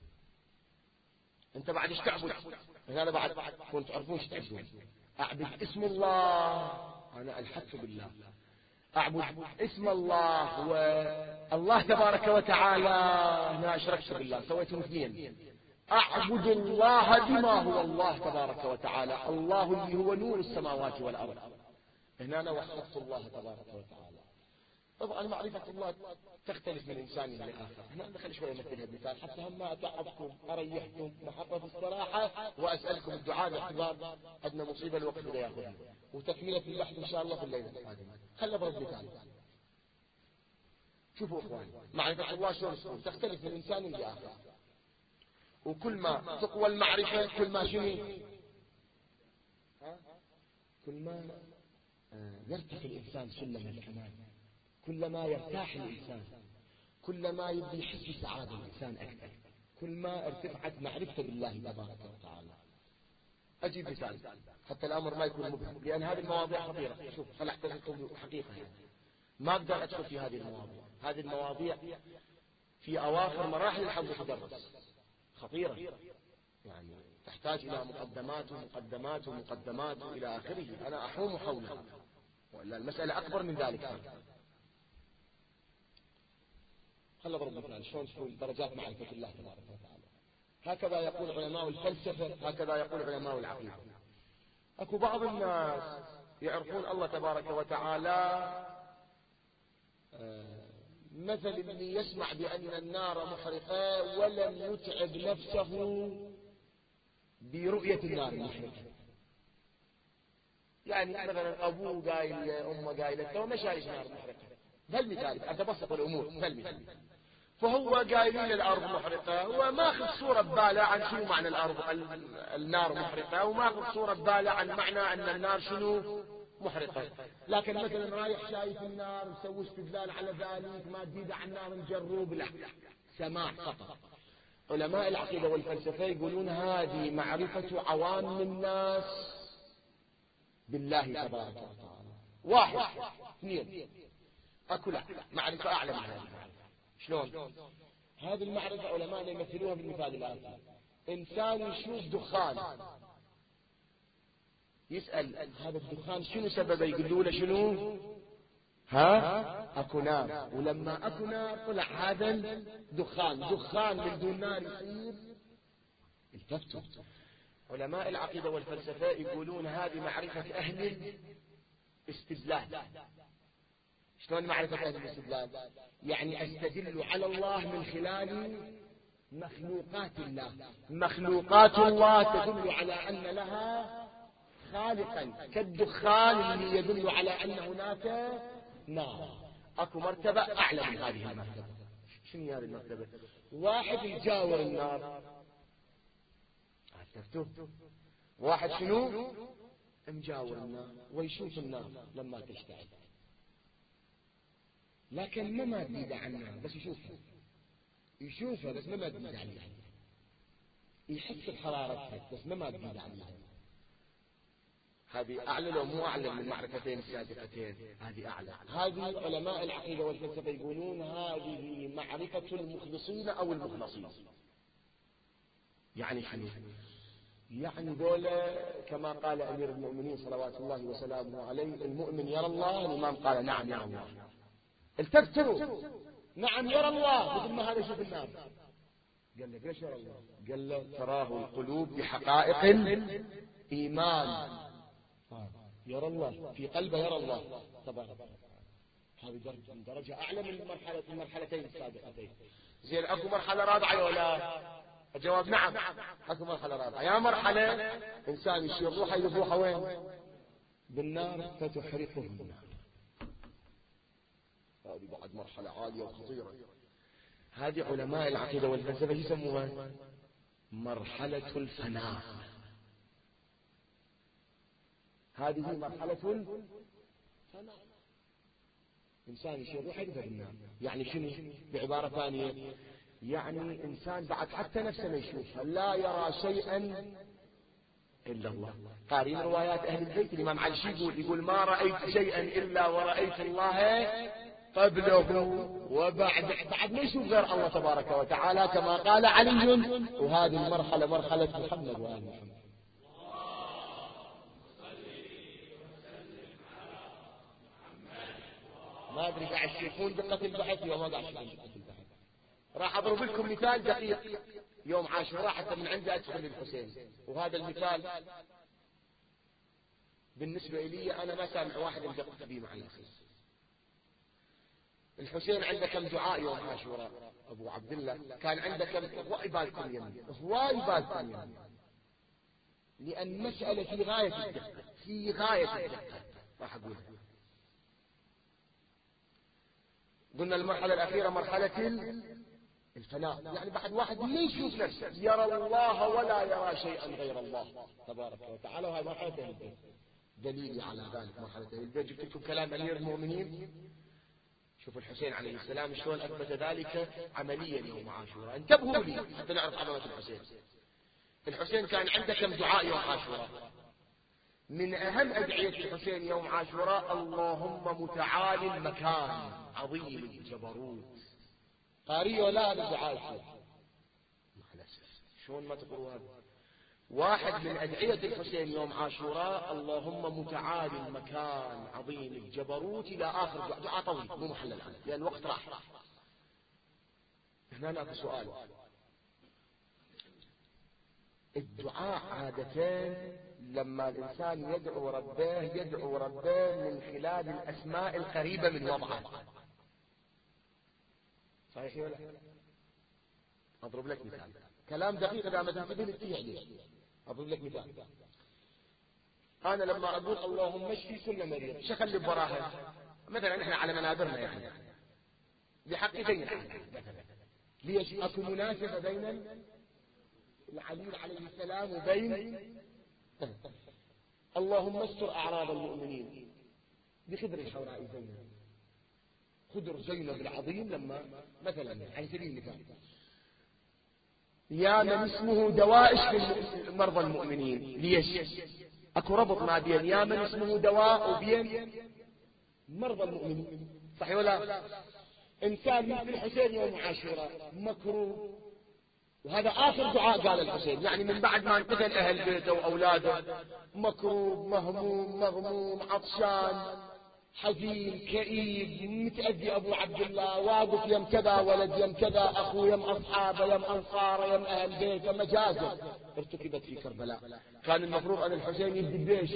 Speaker 1: انت بعد ايش تعبد؟ هذا بعد كنت تعرفون ايش تعبدون. اعبد اسم الله، انا الحدت بالله. اعبد اسم الله والله تبارك وتعالى، انا اشركت بالله، سويتهم اثنين. اعبد الله بما هو الله تبارك وتعالى، الله اللي هو نور السماوات والارض. هنا أنا وحدت الله تبارك وتعالى. طبعا معرفة الله تختلف من إنسان إلى آخر. هنا ندخل شوية مثل المثال حتى هم ما أتعبكم أريحكم محبة الصراحة، وأسألكم الدعاء باعتبار أدنى مصيبة الوقت بدأ يأخذها، وتكملة البحث إن شاء الله في الليلة القادمة. خلنا أضرب مثال. شوفوا إخواني، معرفة الله شلون تختلف من إنسان إلى آخر، وكل ما تقوى المعرفة كل ما شنو؟ كل ما يرتقي الإنسان سلم الكمال، كلما يرتاح الإنسان، كلما يبدي يحس بسعادة الإنسان أكثر، كل ما ارتفعت معرفته بالله تبارك وتعالى. أجيب مثال حتى الأمر ما يكون مبهم، لأن هذه المواضيع خطيرة. شوف خل أحتفظكم حقيقة يعني. ما أقدر أدخل في هذه المواضيع. هذه المواضيع في أواخر مراحل الحفظ تدرس، خطيرة يعني، تحتاج إلى مقدمات إلى آخره. أنا أحوم حولها، وإلا المسألة أكبر من ذلك. خل أضرب مثال شلون تكون درجات معرفة الله تبارك وتعالى. هكذا يقول علماء الفلسفة، هكذا يقول علماء العقيدة. أكو بعض الناس يعرفون الله تبارك وتعالى مثل اللي يسمع بأن النار محرقة ولم يتعب نفسه برؤية النار المحرقة. يعني مثلا أبوه قايل، أمه قايلة تو ما شايف نار محرقة، بهالمثال أتبسط الأمور بهالمثال. فهو قايلين الأرض محرقة وما أخذ صورة بباله عن شنو معنى النار محرقة، وما أخذ صورة بباله عن معنى أن النار شنو محرقة. لكن مثلا رايح شايف النار مسوي استدلال على ذلك، ما تزيد عن النار نجرب، لا سماع فقط. علماء العقيدة والفلسفة يقولون هذه معرفة عوام الناس بالله تبارك وتعالى. واحد اثنين، أكو معرفة أعلى من هذه. شلون؟ هذه المعرفة علماء يمثلوها بالمثال الآتي: إنسان يشوف دخان، يسأل هذا الدخان شنو سببه؟ يقولوا له شنو؟ أكو نار، ولما أكو نار طلع هذا دخان من دون نار يصير. التفتوا. علماء العقيدة والفلسفة يقولون هذه معرفة أهل الاستدلال. شلون معرفة أهل الاستدلال؟ يعني أستدل على الله من خلال مخلوقات الله. مخلوقات الله تدل على أن لها خالقا، كالدخان اللي يدل على أن هناك نار. أكو مرتبة أعلى من هذه المرتبة. شنو هذه المرتبة؟ واحد يجاور النار، واحد شنو؟ مجاور النار ويشوف النار لما تشتعل، لكن ما مادة عنها، بس يشوفها بس ما مادة عليها، يحس بحرارتها بس ما مادة عليها. هذه أعلى لو مو أعلى من المعرفتين السابقتين؟ هذه أعلى. هذه علماء العقيدة والفلسفة يقولون هذه معرفة المخلصين أو المخلصين. يعني شنو؟ يعني ذولا كما قال أمير المؤمنين صلوات الله وسلامه عليه: المؤمن يرى الله. الإمام قال: نعم يرى الله. التفتروا: نعم يرى الله. مثل ما هذا يشوف النار. قال له: ليش يرى الله؟ قال له: تراه القلوب بحقائق الإيمان. يرى الله في قلبه، يرى الله تبارك. هذه درجة أعلى من المرحلتين السابقتين. زين، أكو مرحلة رابعة ولا؟ الجواب نعم، أكو مرحلة رابعة. يا مرحلة إنسان يشير روحه يروح وين؟ بالنار فتحرقه النار. هذه بعد مرحلة عالية وخطيرة. هذه علماء العقيدة والفلسفة يسموها مرحلة الفناء. هذه مرحلة الفناء. إنسان يشير روحه يروح بالنار. يعني شنو؟ بعبارة ثانية، يعني إنسان بعد حتى نفسه ما يشوفها، لا يرى شيئا إلا الله. قارين روايات أهل البيت، الإمام علي يقول: ما رأيت شيئا إلا ورأيت الله قبله وبعد ما يشوف غير الله تبارك وتعالى، كما قال علي. وهذه المرحلة مرحلة محمد وآل محمد. ما أدري قاعد تشوفون دقة البحث وما قاعد تشوفون دقة البحث. راح أضرب لكم مثال دقيق. يوم عاشوراء حتى من عندي أدخل للحسين، وهذا المثال بالنسبة لي أنا ما سامع واحد يدقق به مع الأساس. الحسين عنده كم دعاء يوم عاشوراء؟ أبو عبد الله كان عنده كم؟ هواي بالكم يمين، هواي بالكم يمين، لأن مسألة في غاية الدقة، في غاية الدقة. راح أقولها. قلنا المرحلة الأخيرة مرحلة الفناء، يعني بعد واحد ما يشوف نفسه، يرى الله ولا يرى شيئا غير الله تبارك وتعالى. وهي مرحلة البيت. دليلي على ذلك مرحلة البيت، جبت لكم كلام أمير المؤمنين. شوف الحسين عليه السلام شلون أثبت ذلك عمليا يوم عاشوراء. انتبهوا لي حتى نعرف عظمة الحسين. الحسين كان عنده كم دعاء يوم عاشوراء؟ من أهم أدعية الحسين يوم عاشوراء: اللهم متعالي المكان عظيم الجبروت. قاري ولا هذا الدعاء؟ شلون ما تقروا هذا؟ واحد من أدعية الحسين يوم عاشوراء: اللهم متعالي المكان عظيم الجبروت، إلى آخر دعاء طويل مو محل الآن لأن الوقت راح. هنا نأتي سؤال. الدعاء عادة لما الإنسان يدعو ربه من خلال الأسماء القريبة من وضعه. صحيح ولا؟ أضرب لك مثال، كلام دقيق إذا ما تنتبه للتيع. أضرب لك مثال. أنا لما أقول اللهم اشفي كل مريض، شو خلي براها؟ مثلا إحنا على منابرنا يعني بحق زين ليش؟ أكو مناسبة بين العلي عليه السلام وبين اللهم استر أعراض المؤمنين بخدر الحوراء زينب. خدر زينب العظيم لما مثلا على سبيل المثال يا من اسمه دواء اشفي مرضى المؤمنين. ليش؟ اكو ربط ما بين يا من اسمه دواء وبين مرضى المؤمنين. صحيح ولا؟ انسان مثل الحسين يوم عاشوراء مكروه، وهذا آخر دعاء قال الحسين، يعني من بعد ما انقتل أهل بيته وأولاده، مكروب مهموم مغموم عطشان حزين كئيب متأذي. أبو عبد الله واقف يم كذا ولد يم كذا أخو يم أصحابه يم أنصاره يم أهل بيته. مجازر ارتكبت في كربلاء. كان المفروض أن الحسين يدي البيش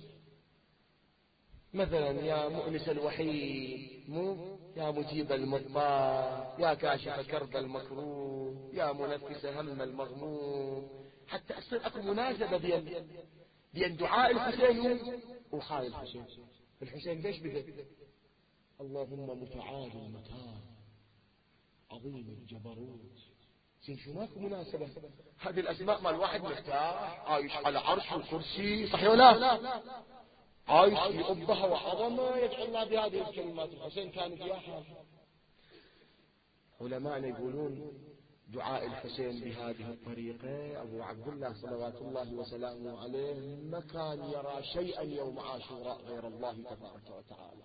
Speaker 1: مثلا: يا مؤنس الوحيد، مو يا مجيب المضطر، يا كاشف كرب المكروه، يا منفس هم المغموم، حتى أصير أكو مناسبة بين دعاء الحسين وحال الحسين. الحسين ليش بدأ اللهم متعالي المكان عظيم الجبروت؟ شو ماكو مناسبة؟ هذه الأسماء ما الواحد مرتاح عايش على عرش وكرسي. صحيح ولا؟ عايش في أبها وعظمة يدعو الله بهذه الكلمات. الحسين كان فيها حال. علماءنا يقولون دعاء الحسين بهذه الطريقة أبو عبد الله صلوات الله وسلامه عليه ما كان يرى شيئا يوم عاشوراء غير الله تبارك وتعالى.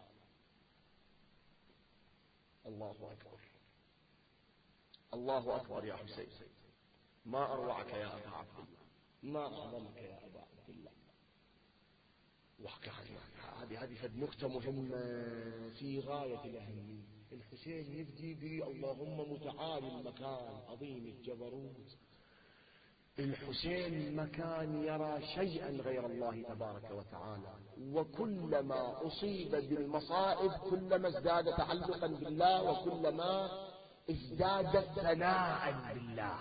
Speaker 1: الله أكبر، الله أكبر يا حسين، ما أروعك يا أبا عبد الله، ما أعظمك يا أبا عبد الله. هذه فد نقطة مهمة في غاية الأهمية. الحسين يبدي بي اللهم متعالي المكان عظيم الجبروت. الحسين ما كان يرى شيئا غير الله تبارك وتعالى، وكلما أصيب بالمصائب كلما ازداد تعلقا بالله وكلما ازداد ثناء بالله.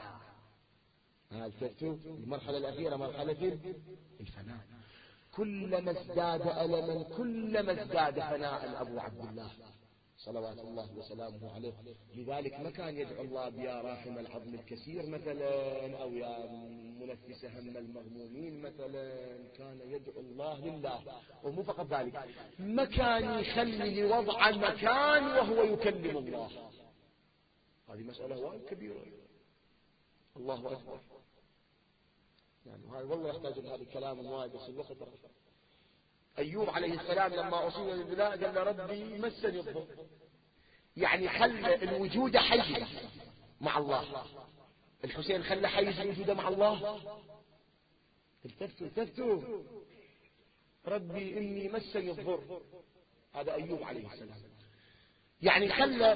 Speaker 1: المرحلة الأخيرة مرحلة الفناء، كلما ازداد ألما كلما ازداد ثناء أبو عبد الله صلوات الله وسلامه عليه. لذلك ما كان يدعو الله بيا راحم العظم الكثير مثلا أو يا منفس هم المغمومين مثلا، كان يدعو الله لله. ومو فقط ذلك، ما كان يخلي لوضع مكان وهو يكلم الله. هذه مسألة وايد كبيرة. الله أكبر. يعني هذا والله يحتاج لهذا الكلام وايد، بس الوقت أيوب عليه السلام لما أصيب بالبلاء قال له ربي مسني الضر، يعني خلى الوجود حيز مع الله. الحسين خلى حيز الوجود مع الله. التفتوا ربي إني مسني الضر، هذا أيوب عليه السلام، يعني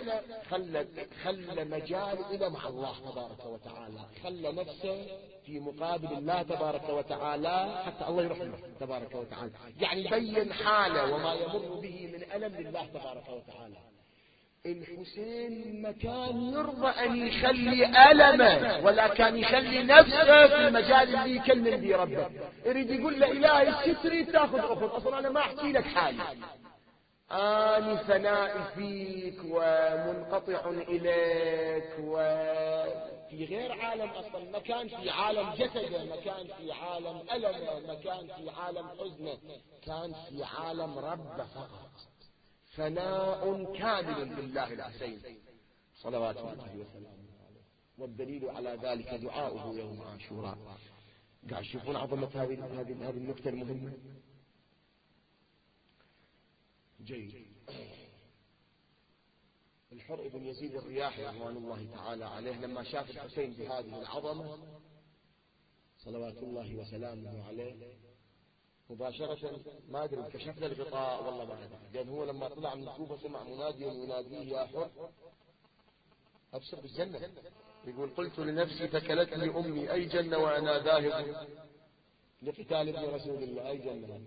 Speaker 1: خلى مجال إلى مع الله تبارك وتعالى، خلى نفسه في مقابل الله تبارك وتعالى حتى الله يرحمه تبارك وتعالى، يعني بين حاله وما يمر به من ألم لله تبارك وتعالى. الحسين ما كان يرضى أن يخلي ألمه ولا كان يخلي نفسه في المجال اللي يكلم به ربه. يريد يقول له إلهي ايش تريد تاخذ أخذ، أصلا أنا ما أحكي لك حالي، أني ثنائي فيك ومنقطع إليك، وفي غير عالم أصلا، ما كان في عالم جسده، ما كان في عالم ألمه، ما كان في عالم حزنه، كان في عالم رب فقط، ثناء كامل بالله الحسين صلوات الله وسلامه عليه. والدليل على ذلك دعاؤه يوم عاشوراء. قاعد تشوفون عظمة هذه النقطة المهمة. جيد. الحر بن يزيد الرياحي رضوان الله تعالى عليه لما شاف الحسين بهذه العظمة صلوات الله وسلامه عليه مباشرة، ما أدري كشف له الغطاء والله ما أدري، لأن هو لما طلع من الكوفة سمع مناديا يناديه يا حر أبشر بالجنة. يقول قلت لنفسي ثكلتني أمي أي جنة وأنا ذاهب لقتال ابن رسول الله، أي جنة.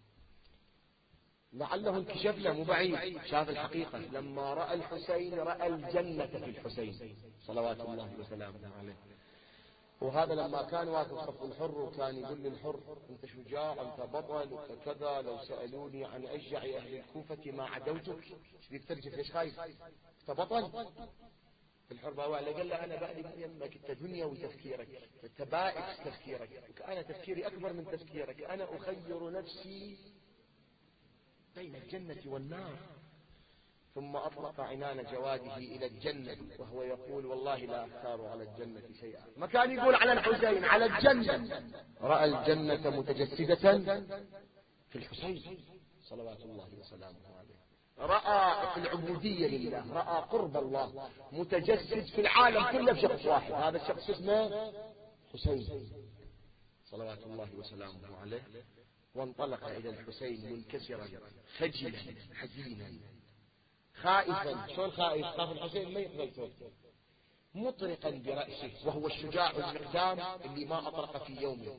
Speaker 1: لعله انكشف له مو بعيد، شاف الحقيقة لما رأى الحسين رأى الجنة في الحسين صلوات الله وسلامه عليه. وهذا لما كان واقف صف الحر وكان يقول للحر انت شجاع انت بطل وكذا، لو سألوني عن أشجع أهل الكوفة ما عدوتك. ايش بيك ترجف ليش خايف؟ انت بطل. الحر باوع قال له انا بعد يمك انت دنيا وتفكيرك، انت بائس تفكيرك، انا تفكيري اكبر من تفكيرك، انا اخير نفسي بين الجنة والنار. ثم أطلق عنان جواده إلى الجنة وهو يقول والله لا أختار على الجنة شيئا. ما كان يقول على الحسين، على الجنة. رأى الجنة متجسدة في الحسين صلوات الله وسلامه عليه. رأى العبودية لله، رأى قرب الله متجسد في العالم كله بشخص واحد، هذا الشخص اسمه حسين صلوات الله وسلامه عليه. وانطلق إلى الحسين منكسرا خجلا حزينا خائفا. شلون خائف؟ خاف الحسين ما يقبل توبته. مطرقا برأسه وهو الشجاع المقدام اللي ما أطرق في يومه.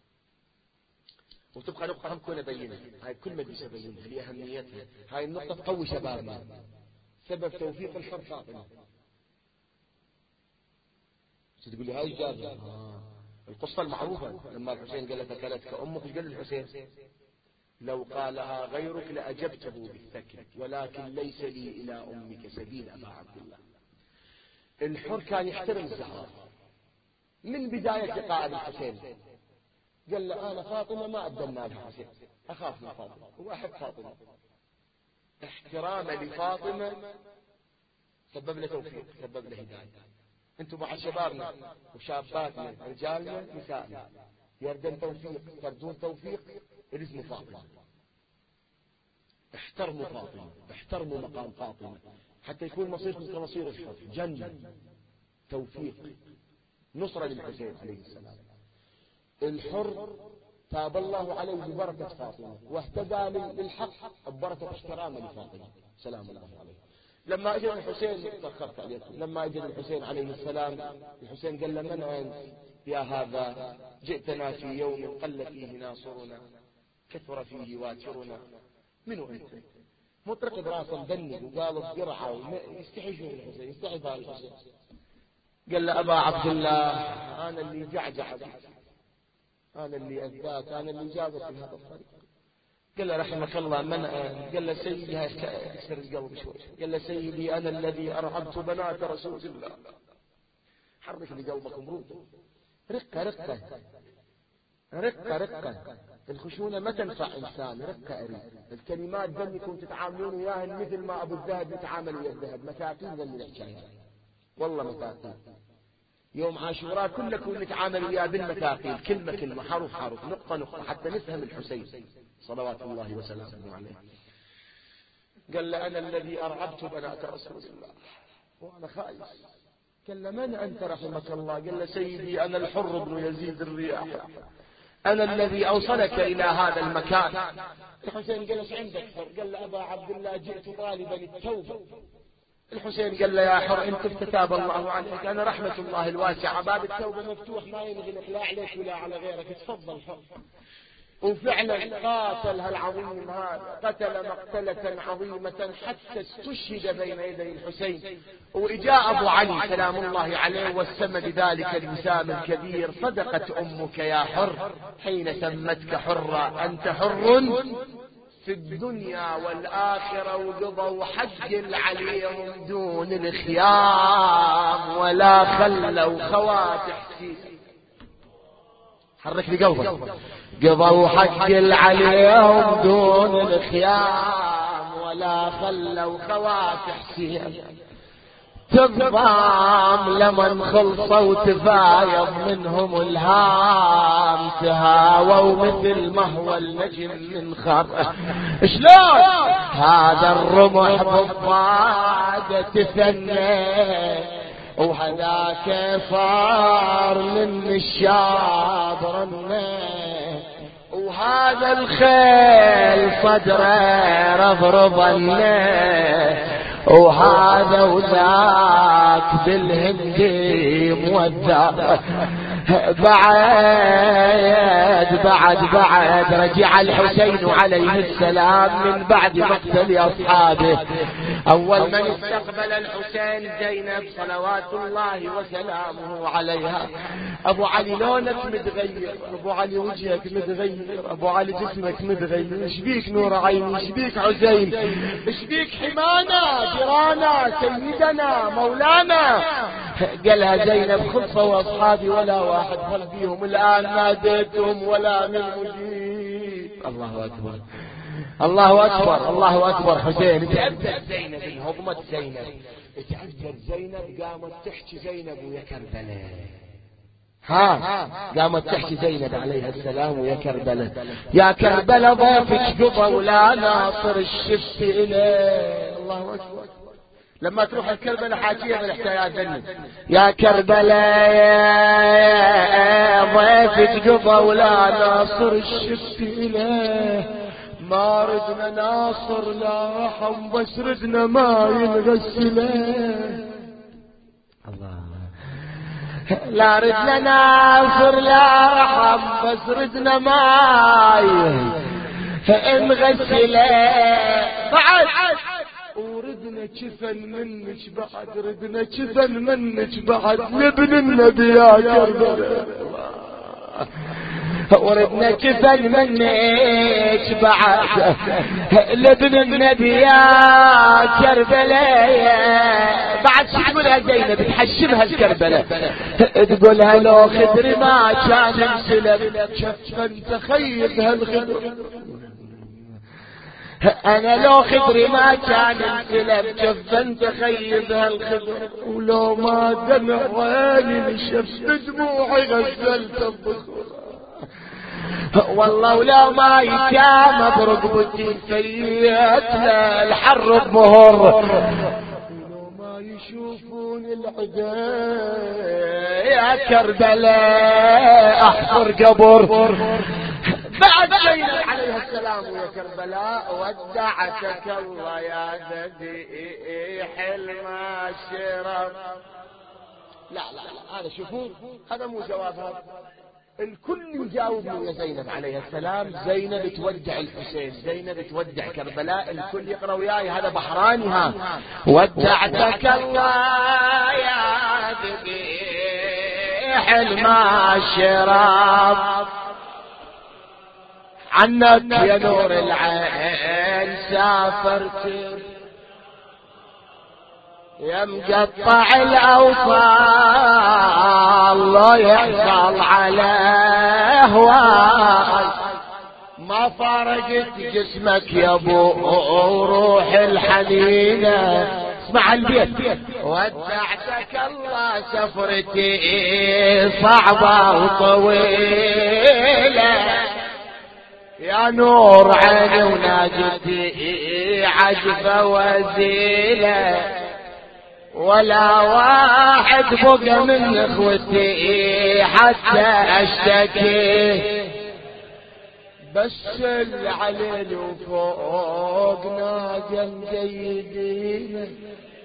Speaker 1: وتبقى نقطة هم كنا بينها، هاي كل مجلس بينها لأهميتها. هاي النقطة تقوي شبابنا. سبب توفيق الحر فاطمة. تقول لي هاي جابها القصة المعروفة لما الحسين قال له ثكلتك أمك، ايش قال الحسين؟ لو قالها غيرك لأجبته بالثكل ولكن ليس لي إلى أمك سبيل أبا عبد الله. الحر كان يحترم الزهراء من بداية لقاء الحسين. قال له أنا فاطمة ما أدنى لها حسين، أخاف من فاطمة وأحب فاطمة. احترام لفاطمة سبب له توفيق، سبب له هداية. انتم مع شبابنا وشاباتنا رجالنا نسائنا يردن توفيق تردون توفيق الاسم فاطمة. احترموا فاطمة، احترموا مقام فاطمة حتى يكون مصيركم كمصير الحر، جنة، توفيق، نصرة للحسين عليه السلام. الحر تاب الله عليه ببركة فاطمة واهتدى للحق ببركة احترامه لفاطمة سلام الله عليه. لما اجى الحسين تأخرت عليكم، لما اجى الحسين عليه السلام الحسين قال له من انت يا هذا؟ جئتنا في يوم قل فيه ناصرنا كثر فيه واترنا. منو انت؟ مطرق براسه مدني وقال القرعه يستحي شو الحسين، يستحي بها الحسين. قال له ابا عبد الله انا اللي جعجع بك، انا اللي اذاك، انا اللي جابك في هذا الطريق. قال له رحمك الله من أنت؟ قال له سيدي هاي اكسر القلب شوي. قال له سيدي انا الذي ارعبت بنات رسول الله. حرك لقلبك مروده، رقه رقه رقه رقه. الخشونة ما تنفع إنسان، رقة أريد. الكلمات ذنكم تتعاملون وياهن مثل ما أبو الذهب يتعامل ويا الذهب، مساكين ذن الحكاية والله مساكين. يوم عاشوراء كلكم نتعامل وياه بالمثاقيل، كلمة كلمة، حرف حرف، نقطة نقطة، حتى نفهم الحسين صلوات الله وسلامه عليه. قال له أنا الذي أرعبت بنات رسول الله وأنا خايف. قال له من أنت رحمك الله؟ قال له سيدي أنا الحر بن يزيد الرياح، أنا الذي أوصلك إلى هذا المكان. الحسين قال ايش عندك؟ قال له أبا عبد الله جئت طالبا التوبة. الحسين قال له يا حر انت تتاب الله عليك، أنا رحمة الله الواسعة باب التوبة مفتوح ما ينغلق لا عليك ولا على غيرك، تفضل حر. وفعلا قاتل هالعظيم هذا، قتل مقتلة عظيمة حتى استشهد بين يدي الحسين. وإجاء أبو علي سلام الله عليه وسمى بذلك الوسام الكبير. صدقت أمك يا حر حين سمتك حرا، أنت حر في الدنيا والآخرة. وقضوا حق عليهم دون الخيام ولا خلوا خواتح حسين. حرك لي قلبك. قضوا حق عليهم دون الخيام ولا خلوا خواتح حسين. تضام لمن خلصوا تفايض منهم الهام، تهاووا مثل ما هو النجم من خط. شلون هذا الرمح بالضاقة تثنى وهذاك صار من الشاب رنه، وهذا الخيل صدره رضرضنه، وهذا وذاك بالهندي مودع. بعد رجع الحسين عليه السلام من بعد مقتل أصحابه. أول من استقبل الحسين زينب صلوات الله وسلامه عليها. أبو علي لونك متغير، أبو علي وجهك متغير، أبو علي جسمك متغير، إيش بيك نور عيني، إيش بيك عزيم، إيش بيك حمانا جيرانا سيدنا مولانا. قالها زينب خلصة وأصحابي ولا واحد ظل بيهم الآن ناديتهم ولا من مجيب. الله أكبر الله أكبر الله أكبر. حسين تعبت زينب، هضمت زينب، تعبت زينب. قامت تحكي زينب ويا كربلاء، قامت تحكي زينب عليها السلام ويا كربلاء، يا كربلاء ضيفك قضى ولا ناصر الشفت إليه. الله أكبر. لما تروح الكربلاء حاكيها بالحكايات ذني، يا كربلاء ضيفك قضى ولا ناصر الشفت إليه، ما ردنا ناصر لا رحم بس ردنا ما ينغسله. الله لا ردنا ناصر لا رحم بس ردنا ما ينغسله. بعد وردنا كفن منك بعد، ردنا كفن منك بعد لابن النبي يا كربلاء، وردنا كفن منك بعد لابن النبي يا كربلاء. بعد شو تقولها زينب تحشمها الكربلاء، تقولها لو خدر ما كان انسلب كفن تخيب هالخدر. انا لو خدري ما كان انقلب كفن تخيب هالخدر، ولو ما دمع عيني نشف دموعي غسلت البخور، والله ولا ما يتام برقبتي فيت الحر بمهر، ولو ما يشوفون العدا يا كربلاء احفر قبر. بعد زينب عليها السلام ويا كربلاء ودعتك الله يا ذبيح الماشرة. لا لا لا، هذا شوفوا هذا مو جواب، هذا الكل يجاوب يا زينب عليها السلام. زينب تودع الحسين، زينب تودع كربلاء، الكل يقرأ وياي، هذا بحراني. ها ودعتك الله يا ذبيح الماشرة، عنك يا نور العين سافرت، يا مقطع الأوصال الله يحصل على هواي، ما فارقت جسمك يا ابو روح الحنينة. اسمع البيت، ودعتك الله سفرتي صعبة وطويلة، يا نور عيني وناجتي عجبة وزيلة، ولا واحد بقى من اخوتي حتى اشتكي، بس العليل وفوقنا جيدين.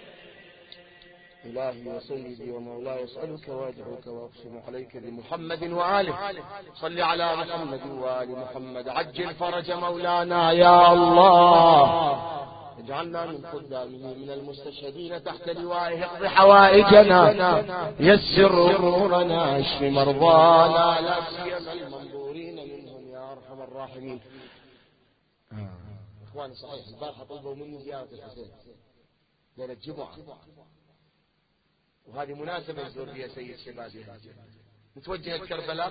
Speaker 1: إلهي وسيدي ومولاي أسألك وأدعوك وأقسم عليك بمحمد وآله، صل على محمد وآل محمد، عجل فرج مولانا يا الله، اجعلنا من خدامه من المستشهدين تحت لوائه، اقض حوائجنا، يسر أمورنا، اشف مرضانا، لا سيما المنظورين منهم يا أرحم الراحمين. إخواني صحيح البارحة طلبوا مني زيارة الحسين ليلة الجمعة، وهذه مناسبة يزور فيها سيد شبابي، نتوجه كربلاء.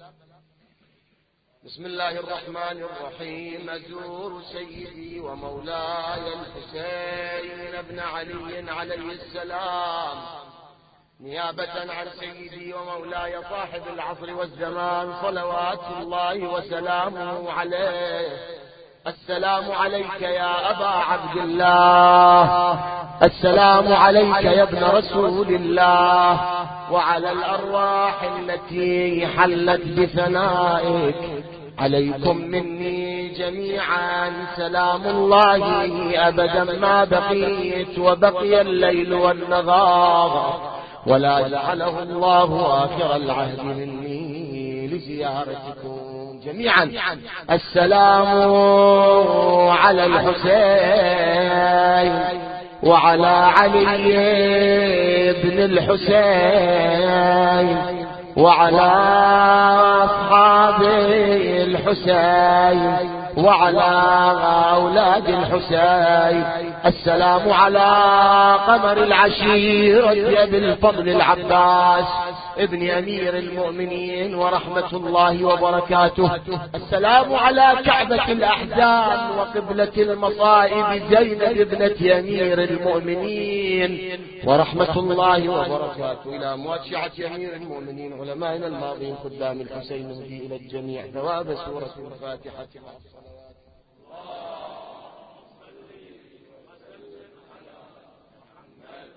Speaker 1: بسم الله الرحمن الرحيم. أزور سيدي ومولاي الحسين بن علي عليه السلام نيابة عن سيدي ومولاي صاحب العصر والزمان صلوات الله وسلامه عليه. السلام عليك يا أبا عبد الله، السلام عليك يا ابن رسول الله، وعلى الأرواح التي حلت بثنائك، عليكم مني جميعا سلام الله أبدا ما بقيت وبقي الليل والنهار، ولا جعله الله آخر العهد مني لزيارتكم جميعا. السلام على الحسين وعلى علي بن الحسين وعلى أصحاب الحسين وعلى أولاد الحسين. السلام على قمر العشيرة أبي الفضل العباس ابن أمير المؤمنين ورحمة الله وبركاته. السلام على كعبة الأحزان وقبلة المصائب زينب ابنة أمير المؤمنين ورحمة الله وبركاته. إلى مواشعة أمير المؤمنين علمائنا الماضين خدام الحسين نهدي إلى الجميع ثواب سورة الفاتحة.